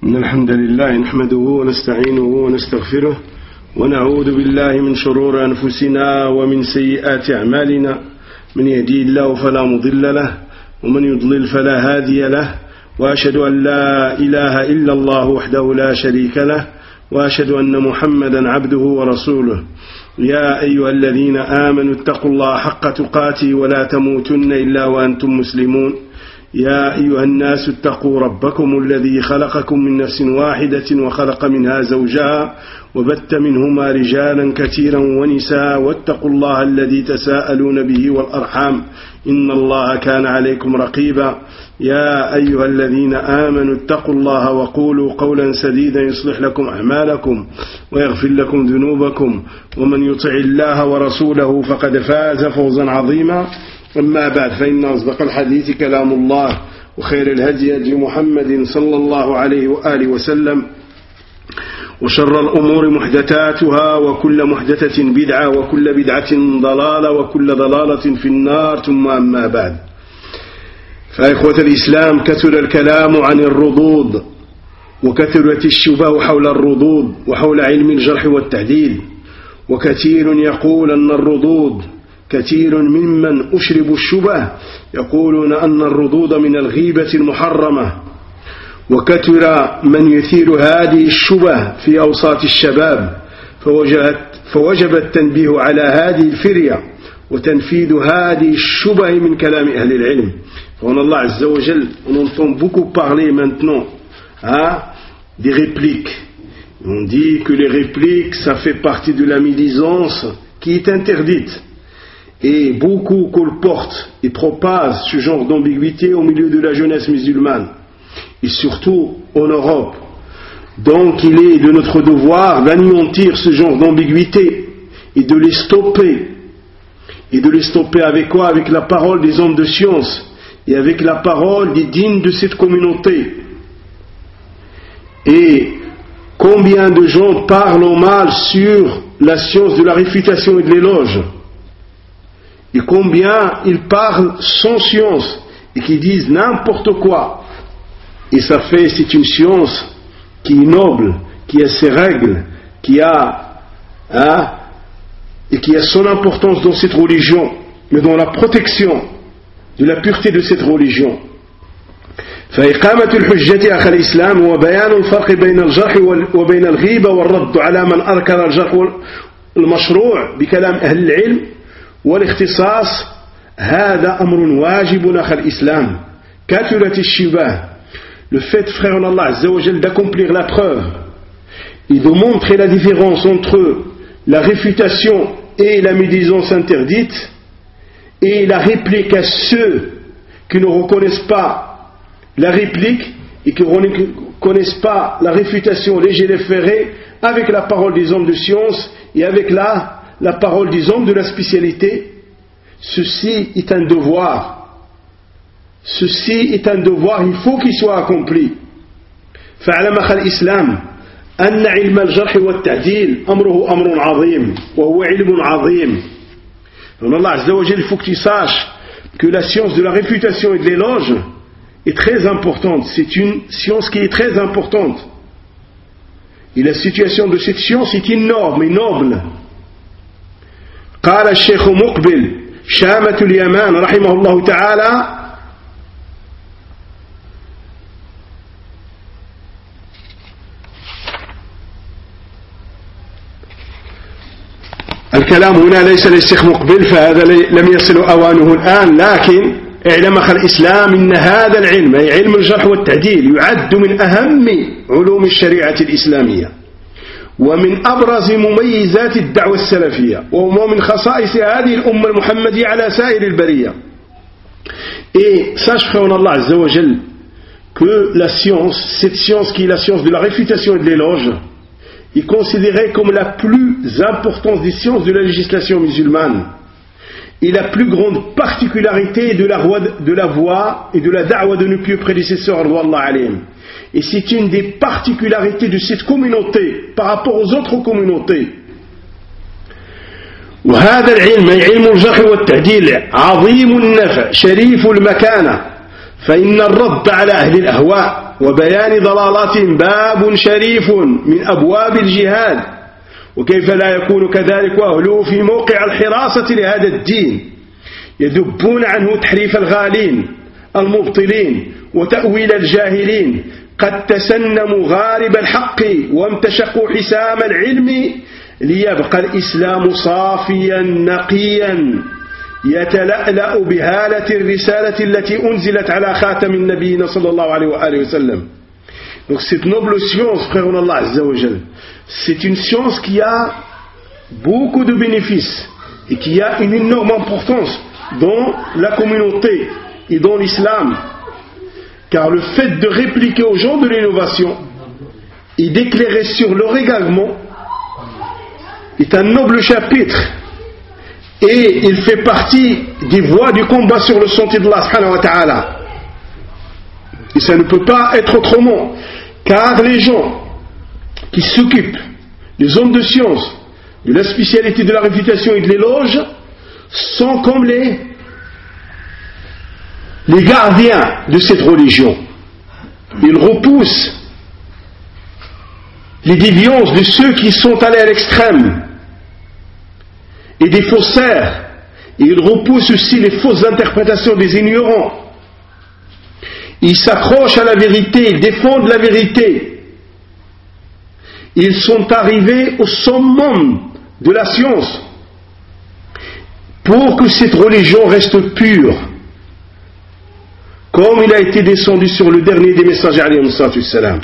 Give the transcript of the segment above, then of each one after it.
إن الحمد لله نحمده ونستعينه ونستغفره ونعوذ بالله من شرور أنفسنا ومن سيئات أعمالنا من يهدي الله فلا مضل له ومن يضلل فلا هادي له وأشهد أن لا إله إلا الله وحده لا شريك له وأشهد أن محمدا عبده ورسوله يا أيها الذين آمنوا اتقوا الله حق تقاته ولا تموتن إلا وأنتم مسلمون يا أيها الناس اتقوا ربكم الذي خلقكم من نفس واحدة وخلق منها زوجها وبث منهما رجالا كثيرا ونساء واتقوا الله الذي تساءلون به والأرحام إن الله كان عليكم رقيبا يا أيها الذين آمنوا اتقوا الله وقولوا قولا سديدا يصلح لكم أعمالكم ويغفر لكم ذنوبكم ومن يطع الله ورسوله فقد فاز فوزا عظيما أما بعد فإن أصدق الحديث كلام الله وخير الهدي هدي محمد صلى الله عليه وآله وسلم وشر الأمور محدثاتها وكل محدثة بدعة وكل بدعة ضلالة وكل ضلالة في النار ثم أما بعد فإخوة الإسلام كثر الكلام عن الردود وكثرت الشبه حول الردود وحول علم الجرح والتعديل وكثير يقول أن الردود كثير ممن أشربوا الشبه يقولون أن الردود من الغيبة المحرمة وكثر من يثير هذه الشبه في أوساط الشباب فوجب التنبيه على هذه الفرية وتنفيذ هذه الشبه من كلام أهل العلم. On Allah Azza wa Jal, on entend beaucoup parler maintenant des répliques. On dit que les répliques, ça fait partie de la médisance qui est interdite. Et beaucoup colportent et propagent ce genre d'ambiguïté au milieu de la jeunesse musulmane, et surtout en Europe. Donc il est de notre devoir d'anéantir ce genre d'ambiguïté et de les stopper. Et de les stopper avec quoi? Avec la parole des hommes de science et avec la parole des dignes de cette communauté. Et combien de gens parlent mal sur la science de la réfutation et de l'éloge? Et combien ils parlent sans science et qui disent n'importe quoi. Et ça fait, c'est une science qui est noble, qui a ses règles, qui a son importance dans cette religion, mais dans la protection de la pureté de cette religion. فإقامة الحجة أخي الإسلام وبيان الفرق بين الجرح وبين الغيبة والرد على من أنكر الجرح المشروع بكلام أهل العلم والاختصاص هذا أمر واجب أخي الإسلام. كثرت الشبه, le fait, frère en Allah Azza wa Jal, d'accomplir la preuve et de montrer la différence entre la réfutation et la médisance interdite et la réplique à ceux qui ne reconnaissent pas la réplique et qui ne connaissent pas la réfutation légiférée avec la parole des hommes de science et avec la parole des hommes de la spécialité. Ceci est un devoir. Ceci est un devoir, il faut qu'il soit accompli. فاعلم أخي الإسلام أن علم الجرح والتعديل أمره أمر عظيم وهو علم عظيم. Allah Azza wa Jal, il faut que tu saches que la science de la réfutation et de l'éloge est très importante. C'est une science qui est très importante. Et la situation de cette science est énorme et noble. قال الشيخ مقبل شامة اليمان رحمه الله تعالى الكلام هنا ليس للشيخ مقبل فهذا لم يصل أوانه الآن، لكن اعلم أخي الإسلام إن هذا العلم أي علم الجرح والتعديل يعد من أهم علوم الشريعة الإسلامية ومن أبرز مميزات الدعوة السلفية وهو من خصائص هذه الأمة المحمدية على سائر البرية. Et sache, frère en Allah Azza wa Jal, que la science, cette science qui est la science de la réfutation et de l'éloge, est considérée comme la plus importante des sciences de la législation musulmane et la plus grande particularité de la voie et de la da'wa de nos pieux prédécesseurs, Allah alayhim. Et c'est une des particularités de cette communauté par rapport aux autres communautés. وهذا العلم علم الجرح والتعديل عظيم النفع شريف المكانة فإن الرد على أهل الأهواء وبيان ضلالاتهم باب شريف من أبواب الجهاد، وكيف لا يكون كذلك وأهله في موقع الحراسة لهذا الدين يذبون عنه تحريف الغالين المبطلين وتأويل الجاهلين، قد تسنموا غالب الحق وامتشقوا حسام العلم ليبقى الإسلام صافيا نقيا يتلألأ بهالة الرسالة التي أنزلت على خاتم النبيين صلى الله عليه وآله وسلم. Donc cette noble science, frère Allah Azza wa Jal, c'est une science qui a beaucoup de bénéfices et qui a une énorme importance dans la communauté et dans l'islam, car le fait de répliquer aux gens de l'innovation et d'éclairer sur leur également est un noble chapitre, et il fait partie des voies du combat sur le sentier de Allah subhanahu wa ta'ala. Et ça ne peut pas être autrement, car les gens qui s'occupent, les hommes de science, de la spécialité de la réfutation et de l'éloge, sont comme les gardiens de cette religion. Ils repoussent les déviances de ceux qui sont allés à l'extrême et des faussaires, et ils repoussent aussi les fausses interprétations des ignorants. Ils s'accrochent à la vérité, ils défendent la vérité. Ils sont arrivés au summum de la science pour que cette religion reste pure, comme il a été descendu sur le dernier des messagers alayhi salatu wassalam.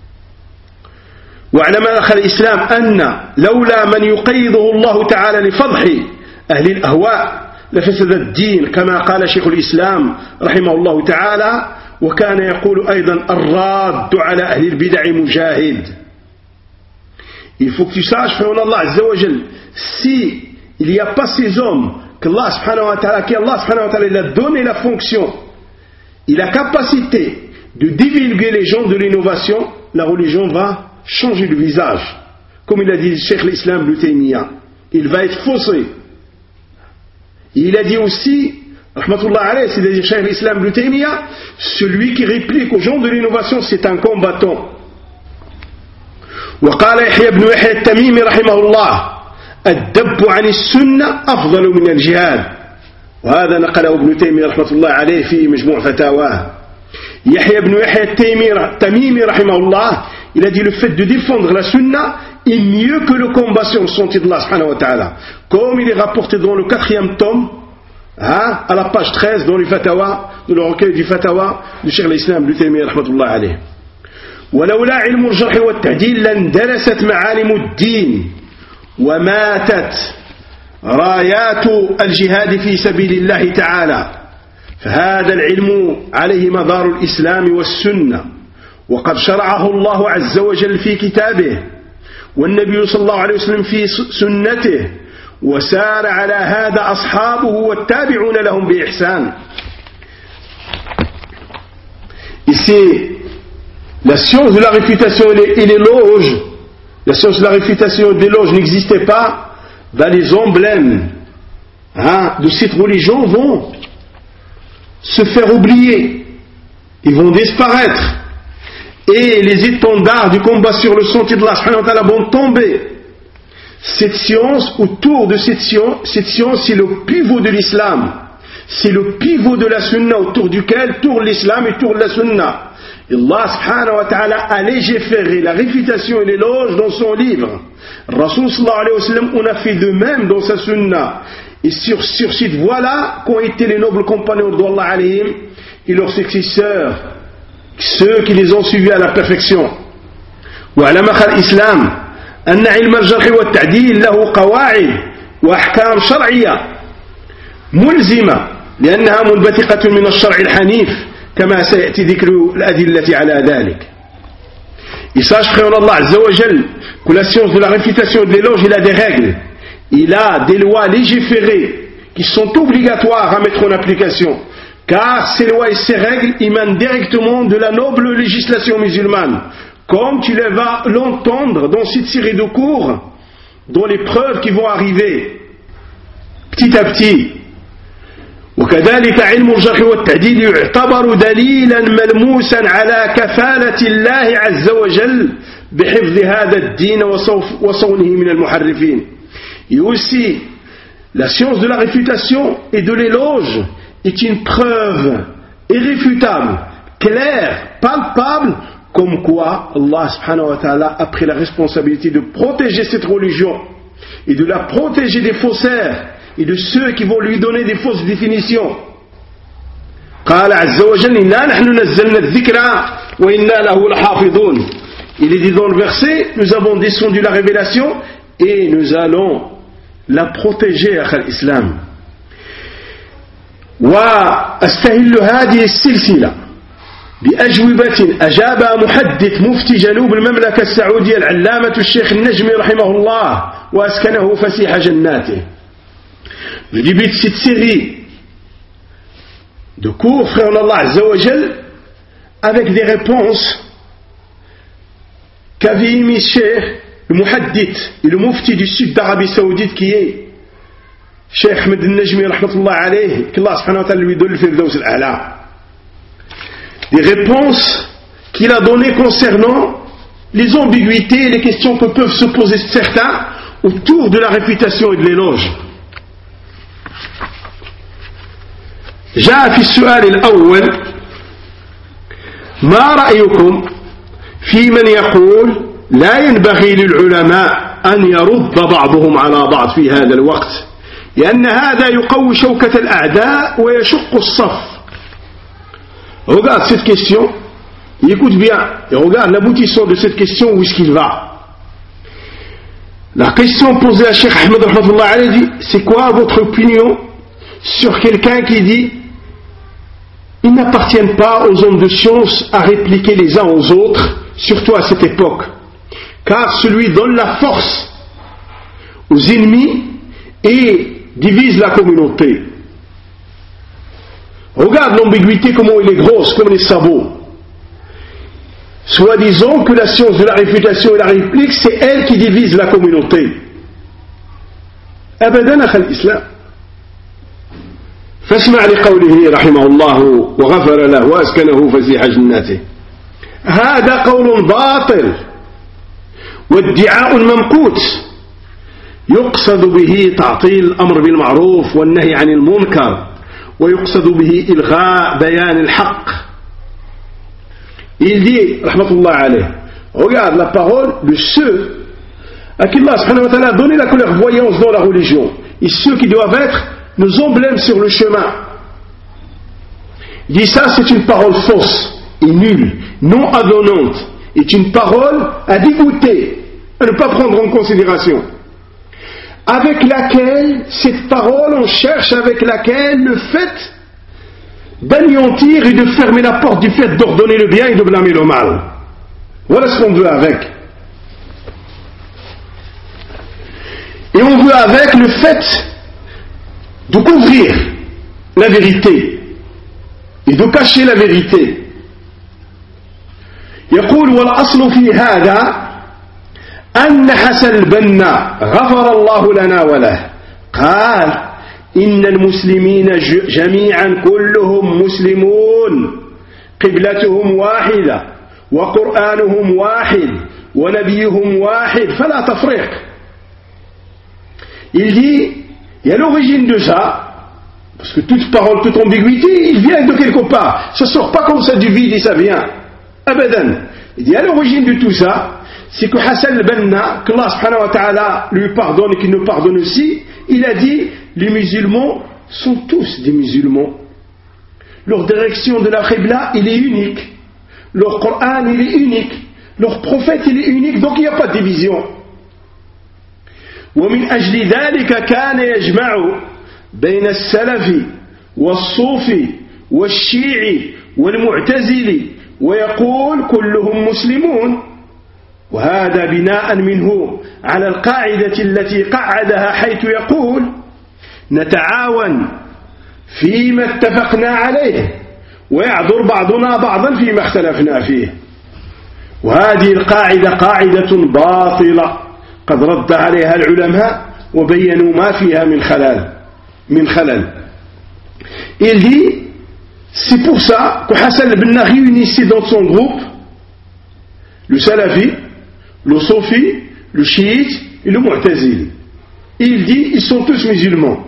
واعلم أخ الإسلام أن لولا من يقيضه الله تعالى لفضح أهل الأهواء لفسد الدين، كما قال شيخ الإسلام رحمه الله تعالى، وكان يقول أيضا الراد على أهل البدع مجاهد. Il faut que tu saches, frère Allah Azza wa Jal, si il n'y a pas ces hommes qu'Allah subhanahu wa ta'ala, qui Allah subhanahu wa ta'ala il a donné la fonction et la capacité de divulguer les gens de l'innovation, la religion va changer de visage. Comme il a dit Cheikh l'Islam Ibn Taymiyyah, il va être faussé. Et il a dit aussi, rahmatullah alayhi, c'est-à-dire Cheikh l'Islam Ibn Taymiyyah, celui qui réplique aux gens de l'innovation, c'est un combattant. وقال يحيى بن يحيى التميمي رحمه الله الدب عن السنة أفضل من الجهاد، وهذا نقله ابن تيمية رحمة الله عليه في مجموع فتاواه. يحيى بن يحيى التميمي رحمه الله, il a dit le fait de défendre la sunna est mieux que le combat sur le sentier d'Allah subhanahu wa ta'ala, comme il est rapporté dans le 4e tome, à la page 13 dans le fatawa, dans le recueil du fatawa du Cheikh l'Islam Ibn Taymiyyah rahmatullah alayh. ولولا علم الجرح والتعديل لاندرست معالم الدين وماتت رايات الجهاد في سبيل الله تعالى، فهذا العلم عليه مدار الإسلام والسنة، وقد شرعه الله عز وجل في كتابه والنبي صلى الله عليه وسلم في سنته، وسار على هذا أصحابه والتابعون لهم بإحسان. Ici, la science de la réfutation et l'éloge, la science de la réfutation et de l'éloge n'existait pas, ben les emblèmes de cette religion vont se faire oublier, ils vont disparaître, et les étendards du combat sur le sentier de Allah vont tomber. Cette science, autour de cette science, c'est le pivot de l'islam, c'est le pivot de la sunna autour duquel tourne l'islam et tourne la sunna. Et Allah subhanahu wa ta'ala a légiféré la réfutation et l'éloge dans son livre. Rasul sallallahu alayhi wa sallam on a fait de même dans sa sunna. Et sur cette voie-là qu'ont été les nobles compagnons d'Allah alayhim et leurs successeurs, ceux qui les ont suivis à la perfection. وعلم أخ الإسلام أن علم الجرح والتعديل له قواعد وأحكام شرعية ملزمة لأنها منبثقة من الشرع الحنيف كما سيأتي ذكر الأدلة على ذلك. Et sache, frère Allah Azza wa Jal, que la science de la réfutation et de l'éloge, il a des règles, il a des lois légiférées qui sont obligatoires à mettre en application, car ces lois et ces règles émanent directement de la noble législation musulmane, comme tu vas l'entendre dans cette série de cours, dans les preuves qui vont arriver petit à petit. وكذلك علم الجرح والتعديل يعتبر دليلا ملموسا على كفالة الله عز وجل بحفظ هذا الدين وصونه من المحرفين. Et aussi, la science de la réfutation et de l'éloge est une preuve irréfutable, claire, palpable, comme quoi Allah subhanahu wa ta'ala a pris la responsabilité de protéger cette religion et de la protéger des faussaires et de ceux qui vont lui donner des fausses définitions. قال عز وجل إنا نحن نزلنا الذكر وإنا له لحافظون. Il est dit dans le verset, nous avons descendu la révélation et nous allons la protéger à l'islam. وأستهل هذه السلسلة بأجوبة أجابها محدث مفتي جنوب المملكة السعودية العلامة الشيخ النجمي رحمه الله وأسكنه فسيح جناته. Je débute cette série de cours, frère Allah Azza wa Jal, avec des réponses qu'avait émis Cheikh le muhaddith et le mufti du sud d'Arabie Saoudite qui est Cheikh Ahmed al-Najmi rahmatullah alayhi, qu'Allah subhanahu wa ta'ala lui donne le firdaus al-a'la. Des réponses qu'il a données concernant les ambiguïtés et les questions que peuvent se poser certains autour de la réputation et de l'éloge. جاء في السؤال الأول ما رأيكم في من يقول لا ينبغي للعلماء أن يرد بعضهم على بعض في هذا الوقت لأن هذا يقوي شوكة الأعداء ويشق الصف. Regarde cette question, écoute bien et regarde l'aboutissement de cette question, où est-ce qu'il va. La question posée à Cheikh Ahmed rahmatullah alayhi dit, c'est quoi votre opinion sur quelqu'un qui dit ils n'appartiennent pas aux hommes de science à répliquer les uns aux autres, surtout à cette époque, car celui donne la force aux ennemis et divise la communauté. Regarde l'ambiguïté, comment elle est grosse, comme les sabots. Soi-disant que la science de la réfutation et la réplique, c'est elle qui divise la communauté. Abadan akhal islam. فاسمع لقوله رحمه الله وغفر له وأسكنه فسيح جناته. هذا قول باطل وادعاء ممقوت يقصد به تعطيل الأمر بالمعروف والنهي عن المنكر ويقصد به إلغاء بيان الحق. Il dit, rahmatullah alayh, regarde la parole de ceux à qui Allah subhanahu wa ta'ala a donné la clairvoyance dans la religion et ceux qui doivent être nos emblèmes sur le chemin. Il dit ça, c'est une parole fausse et nulle, non avenante, est une parole à dégoûter, à ne pas prendre en considération, avec laquelle, cette parole, on cherche avec laquelle le fait d'anéantir et de fermer la porte du fait d'ordonner le bien et de blâmer le mal. Voilà ce qu'on veut avec. Et on veut avec le fait de couvrir la vérité et de cacher la vérité. يقول والأصل في هذا أن حسن البنا غفر الله لنا وله قال إن المسلمين جميعا كلهم مسلمون قبلتهم واحدة وقرآنهم واحد ونبيهم واحد فلا تفرق. Il dit, et à l'origine de ça, parce que toute parole, toute ambiguïté, il vient de quelque part, ça ne sort pas comme ça du vide et ça vient. Abadan. Il dit, à l'origine de tout ça, c'est que Hassan al-Banna, que Allah subhanahu wa ta'ala lui pardonne et qu'il nous pardonne aussi, il a dit, les musulmans sont tous des musulmans. Leur direction de la Qibla, il est unique. Leur Coran, il est unique. Leur prophète, il est unique, donc il n'y a pas de division. ومن أجل ذلك كان يجمع بين السلف والصوفي والشيعي والمعتزلي ويقول كلهم مسلمون وهذا بناء منه على القاعدة التي قعدها حيث يقول نتعاون فيما اتفقنا عليه ويعذر بعضنا بعضا فيما اختلفنا فيه. وهذه القاعدة قاعدة باطلة قد رد عليها العلماء وبينوا ما فيها من خلل. Il dit, c'est pour ça que Hassan al-Banna réunissait dans son groupe le Salafi, le Sofi, le Chiite et le Mu'tazili. Il dit, ils sont tous musulmans.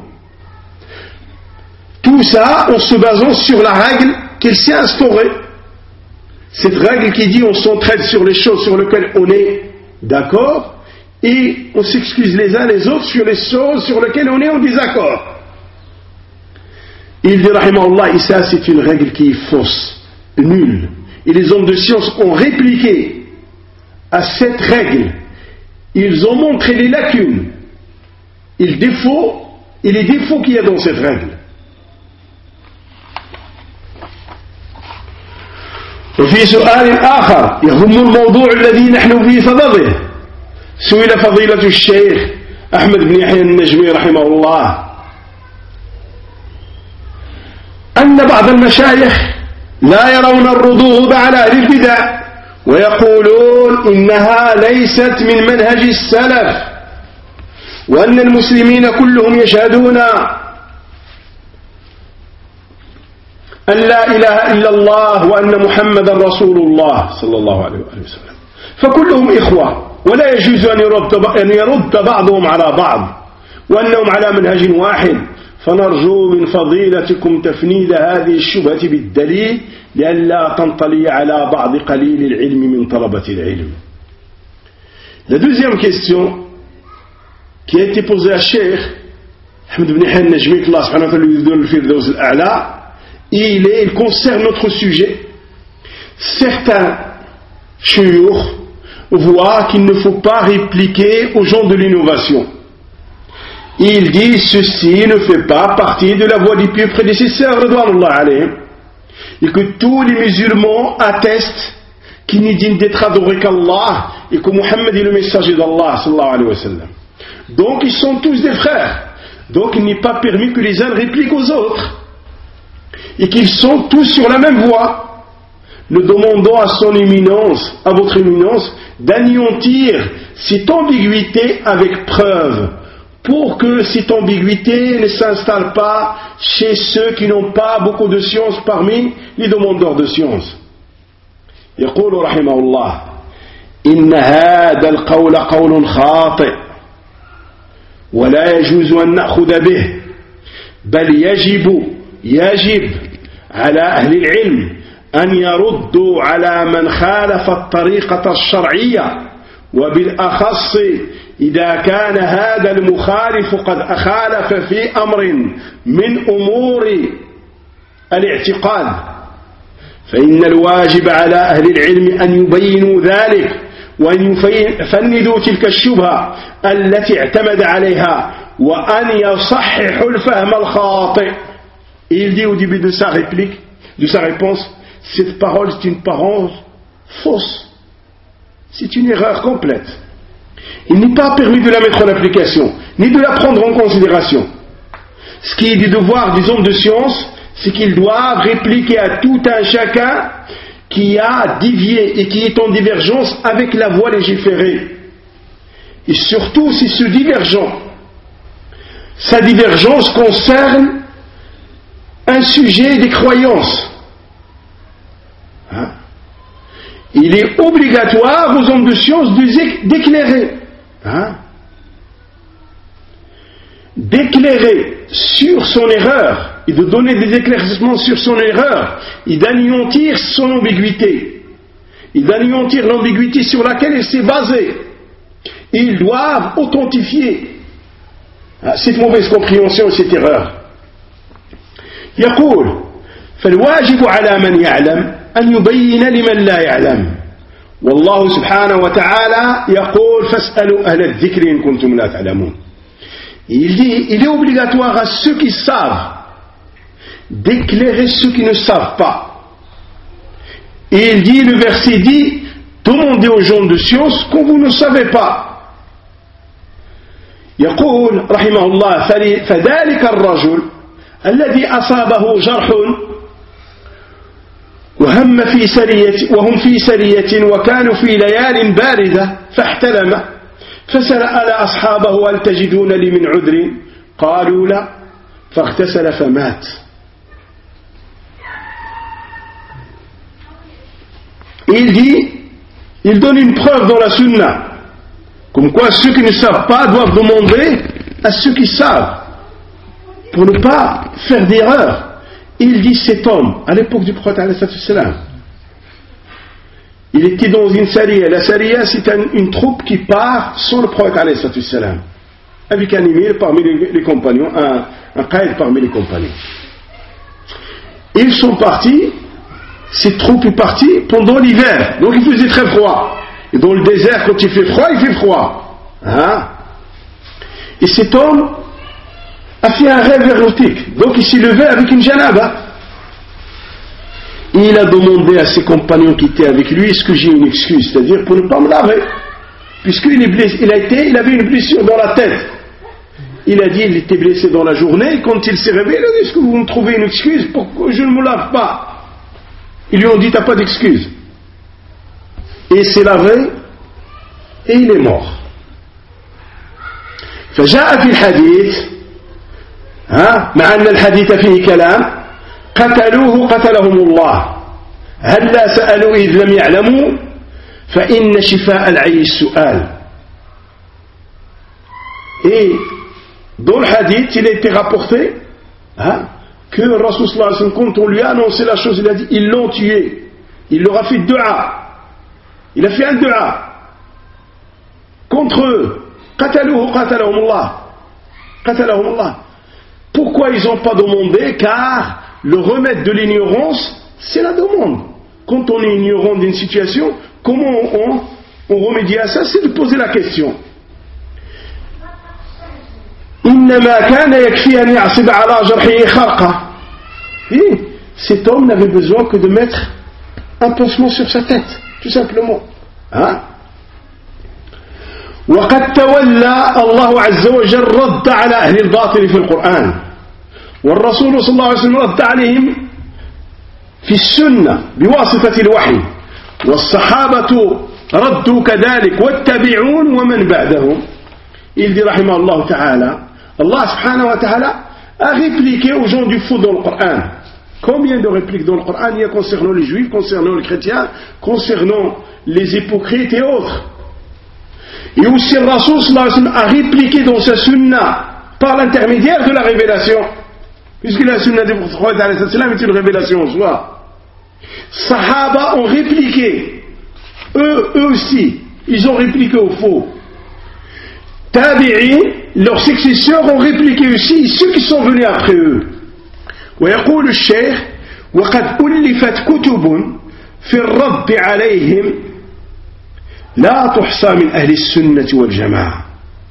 Tout ça en se basant sur la règle qu'il s'est instaurée. Cette règle qui dit on s'entraide sur les choses sur lesquelles on est d'accord et on s'excuse les uns les autres sur les choses sur lesquelles on est en désaccord. Il dit, rahimahullah, et ça c'est une règle qui est fausse, nulle. Et les hommes de science ont répliqué à cette règle. Ils ont montré les lacunes et les défauts qu'il y a dans cette règle. وفي سؤال آخر يهم الموضوع الذي نحن في صدده سئل فضيلة الشيخ أحمد بن يحيى النجمي رحمه الله أن بعض المشايخ لا يرون الرضوض على أهل البدع ويقولون إنها ليست من منهج السلف وأن المسلمين كلهم يشهدون أن لا إله إلا الله وأن محمد رسول الله صلى الله عليه وسلم فكلهم إخوة ولا يجوز أن يرد بعضهم على بعض وأنهم على منهج واحد فنرجو من فضيلتكم تفنيد هذه الشبهة بالدليل لئلا تنطلي على بعض قليل العلم من طلبة العلم. La deuxième question qui a été posée à Cheikh Ahmed ibn Yahya al-Najmi, Allah subhanahu wa ta'ala lui donne le firdaus al-a'la, il concerne notre sujet. Certains shuyukh voient qu'il ne faut pas répliquer aux gens de l'innovation. Il dit ceci ne fait pas partie de la voie des pieux prédécesseurs radouanullah alayhim, et que tous les musulmans attestent qu'il n'est digne d'être adoré qu'Allah et que Muhammad est le messager d'Allah sallallahu alayhi wa sallam. Donc ils sont tous des frères. Donc il n'est pas permis que les uns répliquent aux autres et qu'ils sont tous sur la même voie. Nous demandons à son éminence, à votre éminence, d'anéantir cette ambiguïté avec preuve, pour que cette ambiguïté ne s'installe pas chez ceux qui n'ont pas beaucoup de science parmi les demandeurs de science. يقول رحمه الله إن هذا القول قول خاطئ ولا يجوز أن نأخذ به بل يجب على أهل العلم أن يردوا على من خالف الطريقة الشرعية وبالأخص إذا كان هذا المخالف قد أخالف في أمر من أمور الاعتقاد فإن الواجب على أهل العلم أن يبينوا ذلك وأن يفندوا تلك الشبهة التي اعتمد عليها وأن يصححوا الفهم الخاطئ. Il dit au début de sa réplique, de sa réponse, cette parole c'est une parole fausse, c'est une erreur complète. Il n'est pas permis de la mettre en application, ni de la prendre en considération. Ce qui est du devoir des hommes de science, c'est qu'ils doivent répliquer à tout un chacun qui a dévié et qui est en divergence avec la voie légiférée. Et surtout si ce divergent, sa divergence concerne un sujet des croyances. Il est obligatoire aux hommes de science d'éclairer. D'éclairer sur son erreur et de donner des éclaircissements sur son erreur et d'anéantir son ambiguïté et d'anéantir l'ambiguïté sur laquelle elle s'est basée. Et ils doivent authentifier cette mauvaise compréhension et cette erreur. يقول فالواجب على من يعلم أن يبين لمن لا يعلم والله سبحانه وتعالى يقول فاسألوا أهل الذكر إن كنتم لا تعلمون. Il dit, il est obligatoire à ceux qui savent d'éclairer ceux qui ne savent pas. Et il dit, le verset dit, demandez aux gens de science quand vous ne savez pas. يقول رحمه الله فذلك الرجل الذي أصابه جرح وهم في سرية وكانوا في ليال باردة فاحتلم فسأل أصحابه هل تجدون لي من عذر قالوا لا فاغتسل فمات Et il donne une preuve dans la sunna, comme quoi ceux qui ne savent pas doivent demander à ceux qui savent, pour ne pas faire d'erreur. Il dit cet homme, à l'époque du prophète alayhi salam, il était dans une sariya. La sariya, c'est une troupe qui part sans le prophète alayhi salam, avec un émir parmi les compagnons, un qaïd parmi les compagnons. Ils sont partis, cette troupe est partie pendant l'hiver, donc il faisait très froid. Et dans le désert, quand il fait froid. Hein? Et cet homme a fait un rêve érotique, donc il s'est levé avec une janaba. Et il a demandé à ses compagnons qui étaient avec lui, est-ce que j'ai une excuse, c'est-à-dire pour ne pas me laver, puisqu'il est blessé, il avait une blessure dans la tête. Il a dit, il était blessé dans la journée, et quand il s'est réveillé, il a dit, est-ce que vous me trouvez une excuse pour que je ne me lave pas? Ils lui ont dit, t'as pas d'excuse. Et il s'est lavé, et il est mort. فجاء في الحديث مع أن الحديث فيه كلام قتلوه قتلهم الله هلا سألوا إذ لم يعلموا فإن شفاء العي السؤال. Et dans le hadith, il a été rapporté que le Rasul sallallahu alayhi wa sallam, quand on lui a annoncé la chose, il a dit, ils l'ont tué. Il leur a fait dua. Il a fait un dua contre eux. قتلوه قتلهم الله قتلهم الله. Pourquoi ils n'ont pas demandé? Car le remède de l'ignorance, c'est la demande. Quand on est ignorant d'une situation, comment on remédie à ça? C'est de poser la question. إنما كان يكفي أن يعصب على جرحه خرقة. Cet homme n'avait besoin que de mettre un pansement sur sa tête, tout simplement. وقد تولى الله عز وجل رد على أهل الباطل في القرآن والرسول صلى الله عليه وسلم رد عليهم في السنة بواسطة الوحي والصحابة ردوا كذلك والتابعون ومن بعدهم. Il dit رحمه الله تعالى, Allah subhanahu wa ta'ala a répliqué aux gens du faux dans le Coran. Combien de répliques dans le Coran il y a concernant les juifs, concernant les chrétiens, concernant les hypocrites et autres? Et aussi le Rasul sallallahu alayhi wa sallam a répliqué dans sa sunna par l'intermédiaire de la révélation, puisque la sunna du prophète alayhi wa sallam est une révélation en soi. Sahaba ont répliqué, eux aussi, ils ont répliqué au faux. Tabi'in, leurs successeurs ont répliqué aussi, ceux qui sont venus après eux. ويقول الشيخ وقد ألفت كتب في الرد عليهم لا تحصى من أهل السنة والجماعة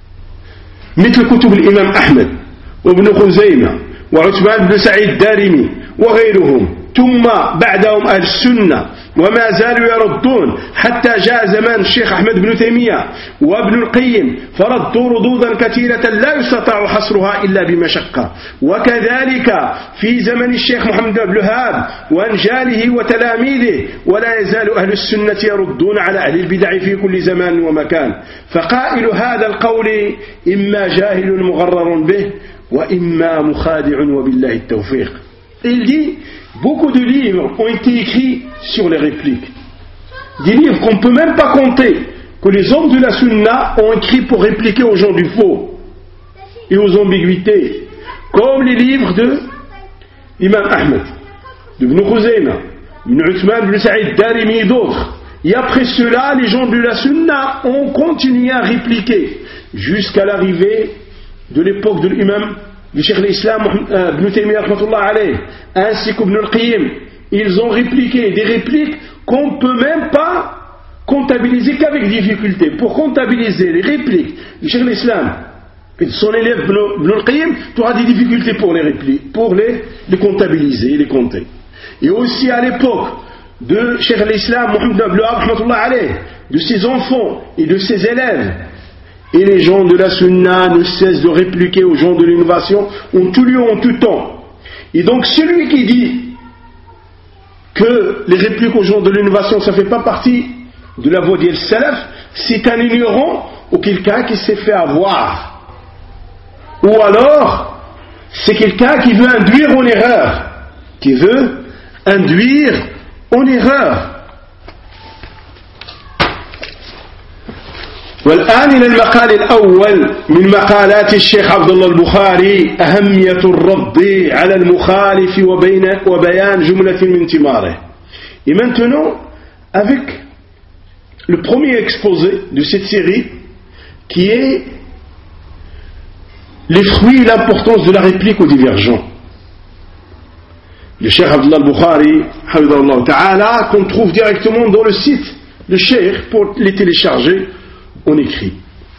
مثل كتب الإمام أحمد وابن خزيمة وعثمان بن سعيد الدارمي وغيرهم ثم بعدهم أهل السنة وما زالوا يردون حتى جاء زمان الشيخ أحمد بن تيمية وابن القيم فردوا ردودا كثيرة لا يستطاع حصرها إلا بمشقة. وكذلك في زمن الشيخ محمد بن الوهاب وأنجاله وتلاميذه ولا يزال أهل السنة يردون على أهل البدع في كل زمان ومكان. فقائل هذا القول إما جاهل مغرر به وإما مخادع وبالله التوفيق. Il dit, beaucoup de livres ont été écrits sur les répliques. Des livres qu'on ne peut même pas compter, que les hommes de la sunna ont écrit pour répliquer aux gens du faux et aux ambiguïtés. Comme les livres de l'imam Ahmed, d'Ibn Khuzayma, d'Ibn Uthman, d'Ibn Sa'id Darimi et d'autres. Et après cela, les gens de la sunna ont continué à répliquer jusqu'à l'arrivée de l'époque de l'imam du Cheikh l'Islam Ibn Taymiyyah rahmatullah alayh, ainsi qu'Ibn al-Qayyim. Ils ont répliqué des répliques qu'on ne peut même pas comptabiliser qu'avec difficulté. Pour comptabiliser les répliques du Cheikh l'Islam et de son élève Ibn al-Qayyim, tu auras des difficultés pour les répliques, pour les comptabiliser, les compter. Et aussi à l'époque de Cheikh l'Islam Muhammad ibn Wahhab rahmatullah alayh, de ses enfants et de ses élèves. Et les gens de la sunna ne cessent de répliquer aux gens de l'innovation en tout lieu, en tout temps. Et donc celui qui dit que les répliques aux gens de l'innovation ça ne fait pas partie de la voie d'El Salaf, c'est un ignorant ou quelqu'un qui s'est fait avoir. Ou alors c'est quelqu'un qui veut induire en erreur. Qui veut induire en erreur. والآن إلى المقال الأول من مقالات الشيخ عبد الله البخاري أهمية الرد على المخالف وبيان جملة من ثماره. Et maintenant, avec le premier exposé de cette série, qui est les fruits et l'importance de la réplique aux divergents. Le Cheikh Abdullah al-Bukhari, hafidhahullah ta'ala, qu'on trouve directement dans le site de Cheikh pour les télécharger, on écrit.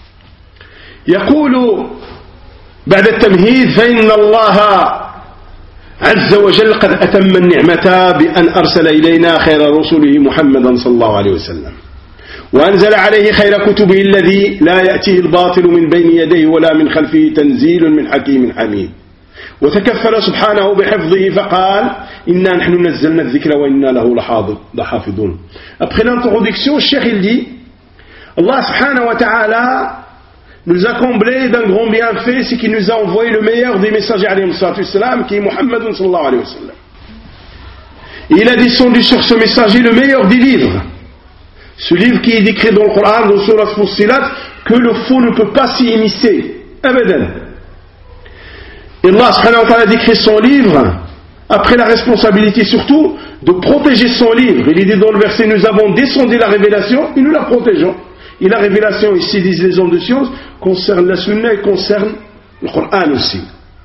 يقول بعد التمهيد فإن الله عز وجل قد أتم النعمة بأن أرسل إلينا خير رسله محمدا صلى الله عليه وسلم وأنزل عليه خير كتبه الذي لا يأتيه الباطل من بين يديه ولا من خلفه تنزيل من حكيم حميد وتكفل سبحانه بحفظه فقال إنا نحن نزلنا الذكر وإنا له لحافظون. Après l'introduction, le Cheikh il dit Allah subhanahu wa ta'ala nous a comblé d'un grand bienfait, c'est qu'il nous a envoyé le meilleur des messagers alayhi salam, qui est Muhammad sallallahu alayhi wa sallam. Et il a descendu sur ce messager le meilleur des livres. Ce livre qui est décrit dans le Coran, dans Surat Fussilat, que le faux ne peut pas s'y immiscer. Abadan. Et Allah subhanahu wa ta'ala décrit son livre, après la responsabilité surtout de protéger son livre. Il est dit dans le verset, nous avons descendu la révélation et nous la protégeons. Et la révélation, ici disent les hommes de science, concerne la sunna et concerne le Coran aussi.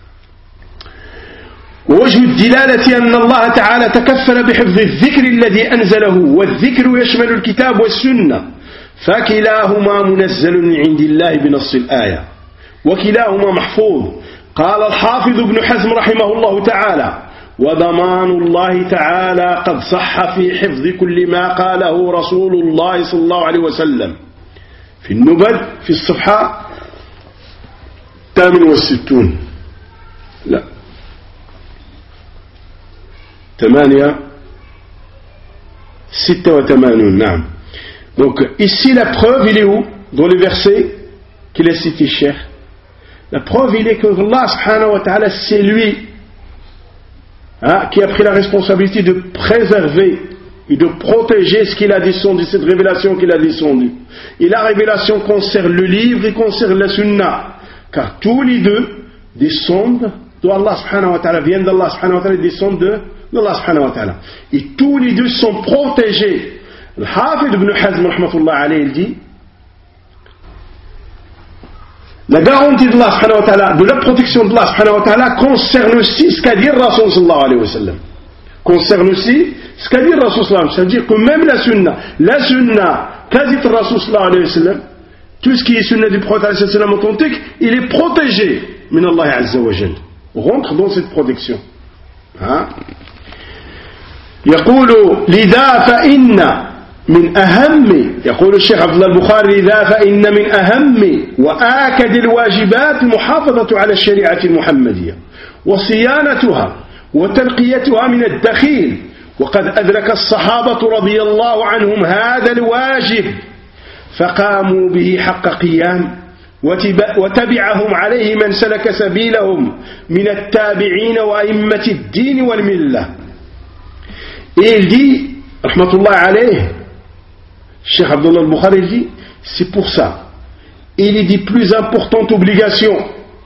ووجه الدلالة أن الله تعالى تكفل بحفظ الذكر الذي أنزله والذكر يشمل الكتاب والسنة فكلاهما منزل من عند الله بنص الآية وكلاهما محفوظ. قال الحافظ ابن حزم رحمه الله تعالى وضمان الله تعالى قد صح في حفظ كل ما قاله رسول الله صلى الله عليه وسلم في النبذ في الصفحة 68 لا 86 نعم. Donc ici la preuve il est où? Dans les versets qu'il a cité Cheikh. La preuve il est que Allah subhanahu wa ta'ala c'est lui qui a pris la responsabilité de préserver et de protéger ce qu'il a descendu, cette révélation qu'il a descendue. Et la révélation concerne le livre et concerne la sunna, car tous les deux descendent d'Allah subhanahu wa ta'ala, viennent d'Allah subhanahu wa ta'ala, descendent d'Allah subhanahu wa ta'ala. Et tous les deux sont protégés. Le Hafid ibn Hazm rahmatullah alayhi, il dit la garantie d'Allah subhanahu wa ta'ala, de la protection d'Allah subhanahu wa ta'ala concerne aussi ce qu'a dit Rasul sallallahu alayhi wa sallam. Concerne aussi ce qu'a dit Rasul sallallahu alayhi wa sallam. C'est-à-dire que même la sunna qu'a dit Rasul sallallahu alayhi wa sallam, tout ce qui est sunna du prophète alayhi wa sallam authentique, il est protégé min Allah azza wa jal. Rentre dans cette protection. يقول لذا فإن من أهم يقول الشيخ عبد الله البخاري لذا فإن من أهم وآكد الواجبات المحافظة على الشريعة المحمدية وصيانتها وتنقيتها من الدخيل وقد أدرك الصحابة رضي الله عنهم هذا الواجب فقاموا به حق قيام وتبعهم عليه من سلك سبيلهم من التابعين وأئمة الدين والملة. Et il dit, rahmatullah alayh, Cheikh Abdullah al-Bukhari dit, c'est pour ça. Il est des plus importantes obligations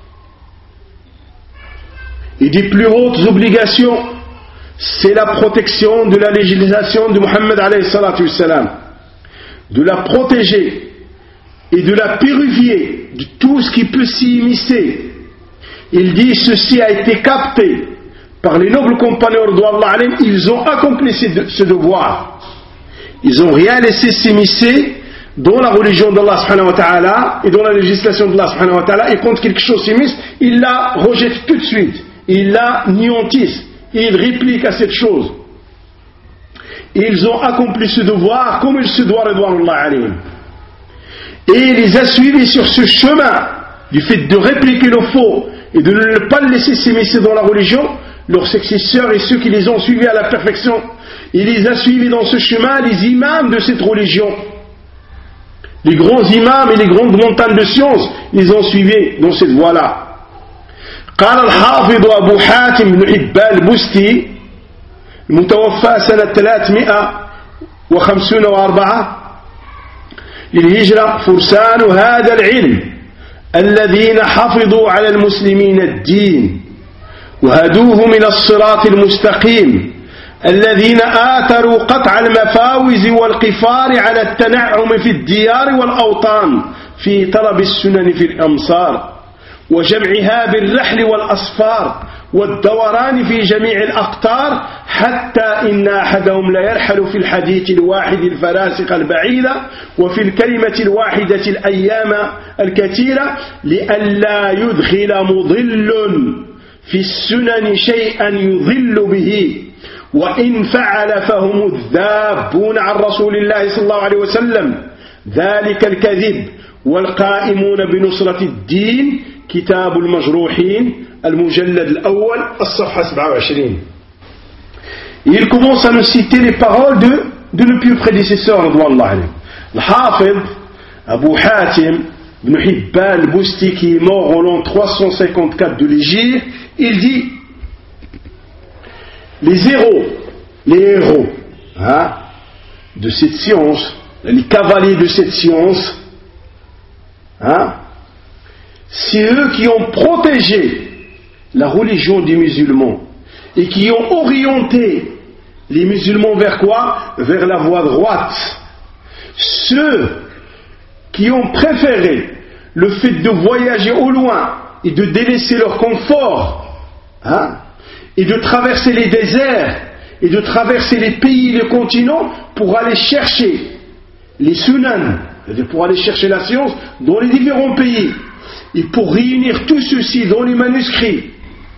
et des plus hautes obligations, c'est la protection de la législation de Muhammad alayhi salatu wassalam, de la protéger et de la purifier de tout ce qui peut s'y immiscer. Il dit, ceci a été capté par les nobles compagnons d'Allah alayhim, ils ont accompli ce devoir. Ils n'ont rien laissé s'immiscer dans la religion d'Allah subhanahu wa ta'ala et dans la législation d'Allah subhanahu wa ta'ala, et quand quelque chose s'immisce, ils la rejettent tout de suite, ils la néantissent, et ils répliquent à cette chose. Et ils ont accompli ce devoir comme il se doit, ridwanullah alayhim. Et il les a suivis sur ce chemin du fait de répliquer le faux et de ne pas le laisser s'immiscer dans la religion. Leurs successeurs et ceux qui les ont suivis à la perfection, il les a suivis dans ce chemin, les imams de cette religion, les grands imams et les grandes montagnes de science, ils ont suivi dans cette voie-là. قال الحافظ أبو حاتم بن حبان البستي المتوفى سنة 354 للهجرة فرسان هذا العلم الذين حفظوا على المسلمين الدين وهدوه من الصراط المستقيم الذين آثروا قطع المفاوز والقفار على التنعم في الديار والأوطان في طلب السنن في الأمصار وجمعها بالرحل والأسفار والدوران في جميع الأقطار حتى إن أحدهم لا يرحل في الحديث الواحد الفراسخ البعيدة وفي الكلمة الواحدة الأيام الكثيرة لئلا يدخل مضل في السنن شيئا يضل به وإن فعل فهم الذابون عن رسول الله صلى الله عليه وسلم ذلك الكذب والقائمون بنصرة الدين كتاب المجروحين المجلد الأول الصفحة 27. Il commence à nous citer les paroles de nos pieux prédécesseurs le Hafid Abu Hatim ibn Hibban al-Busti qui est mort au l'an 354 de l'Hégire, il dit les héros hein, de cette science, les cavaliers de cette science, hein, c'est eux qui ont protégé la religion des musulmans et qui ont orienté les musulmans vers quoi? Vers la voie droite. Ceux qui ont préféré le fait de voyager au loin et de délaisser leur confort, hein, et de traverser les déserts et de traverser les pays, les continents pour aller chercher les sunan, c'est-à-dire pour aller chercher la science dans les différents pays et pour réunir tout ceci dans les manuscrits.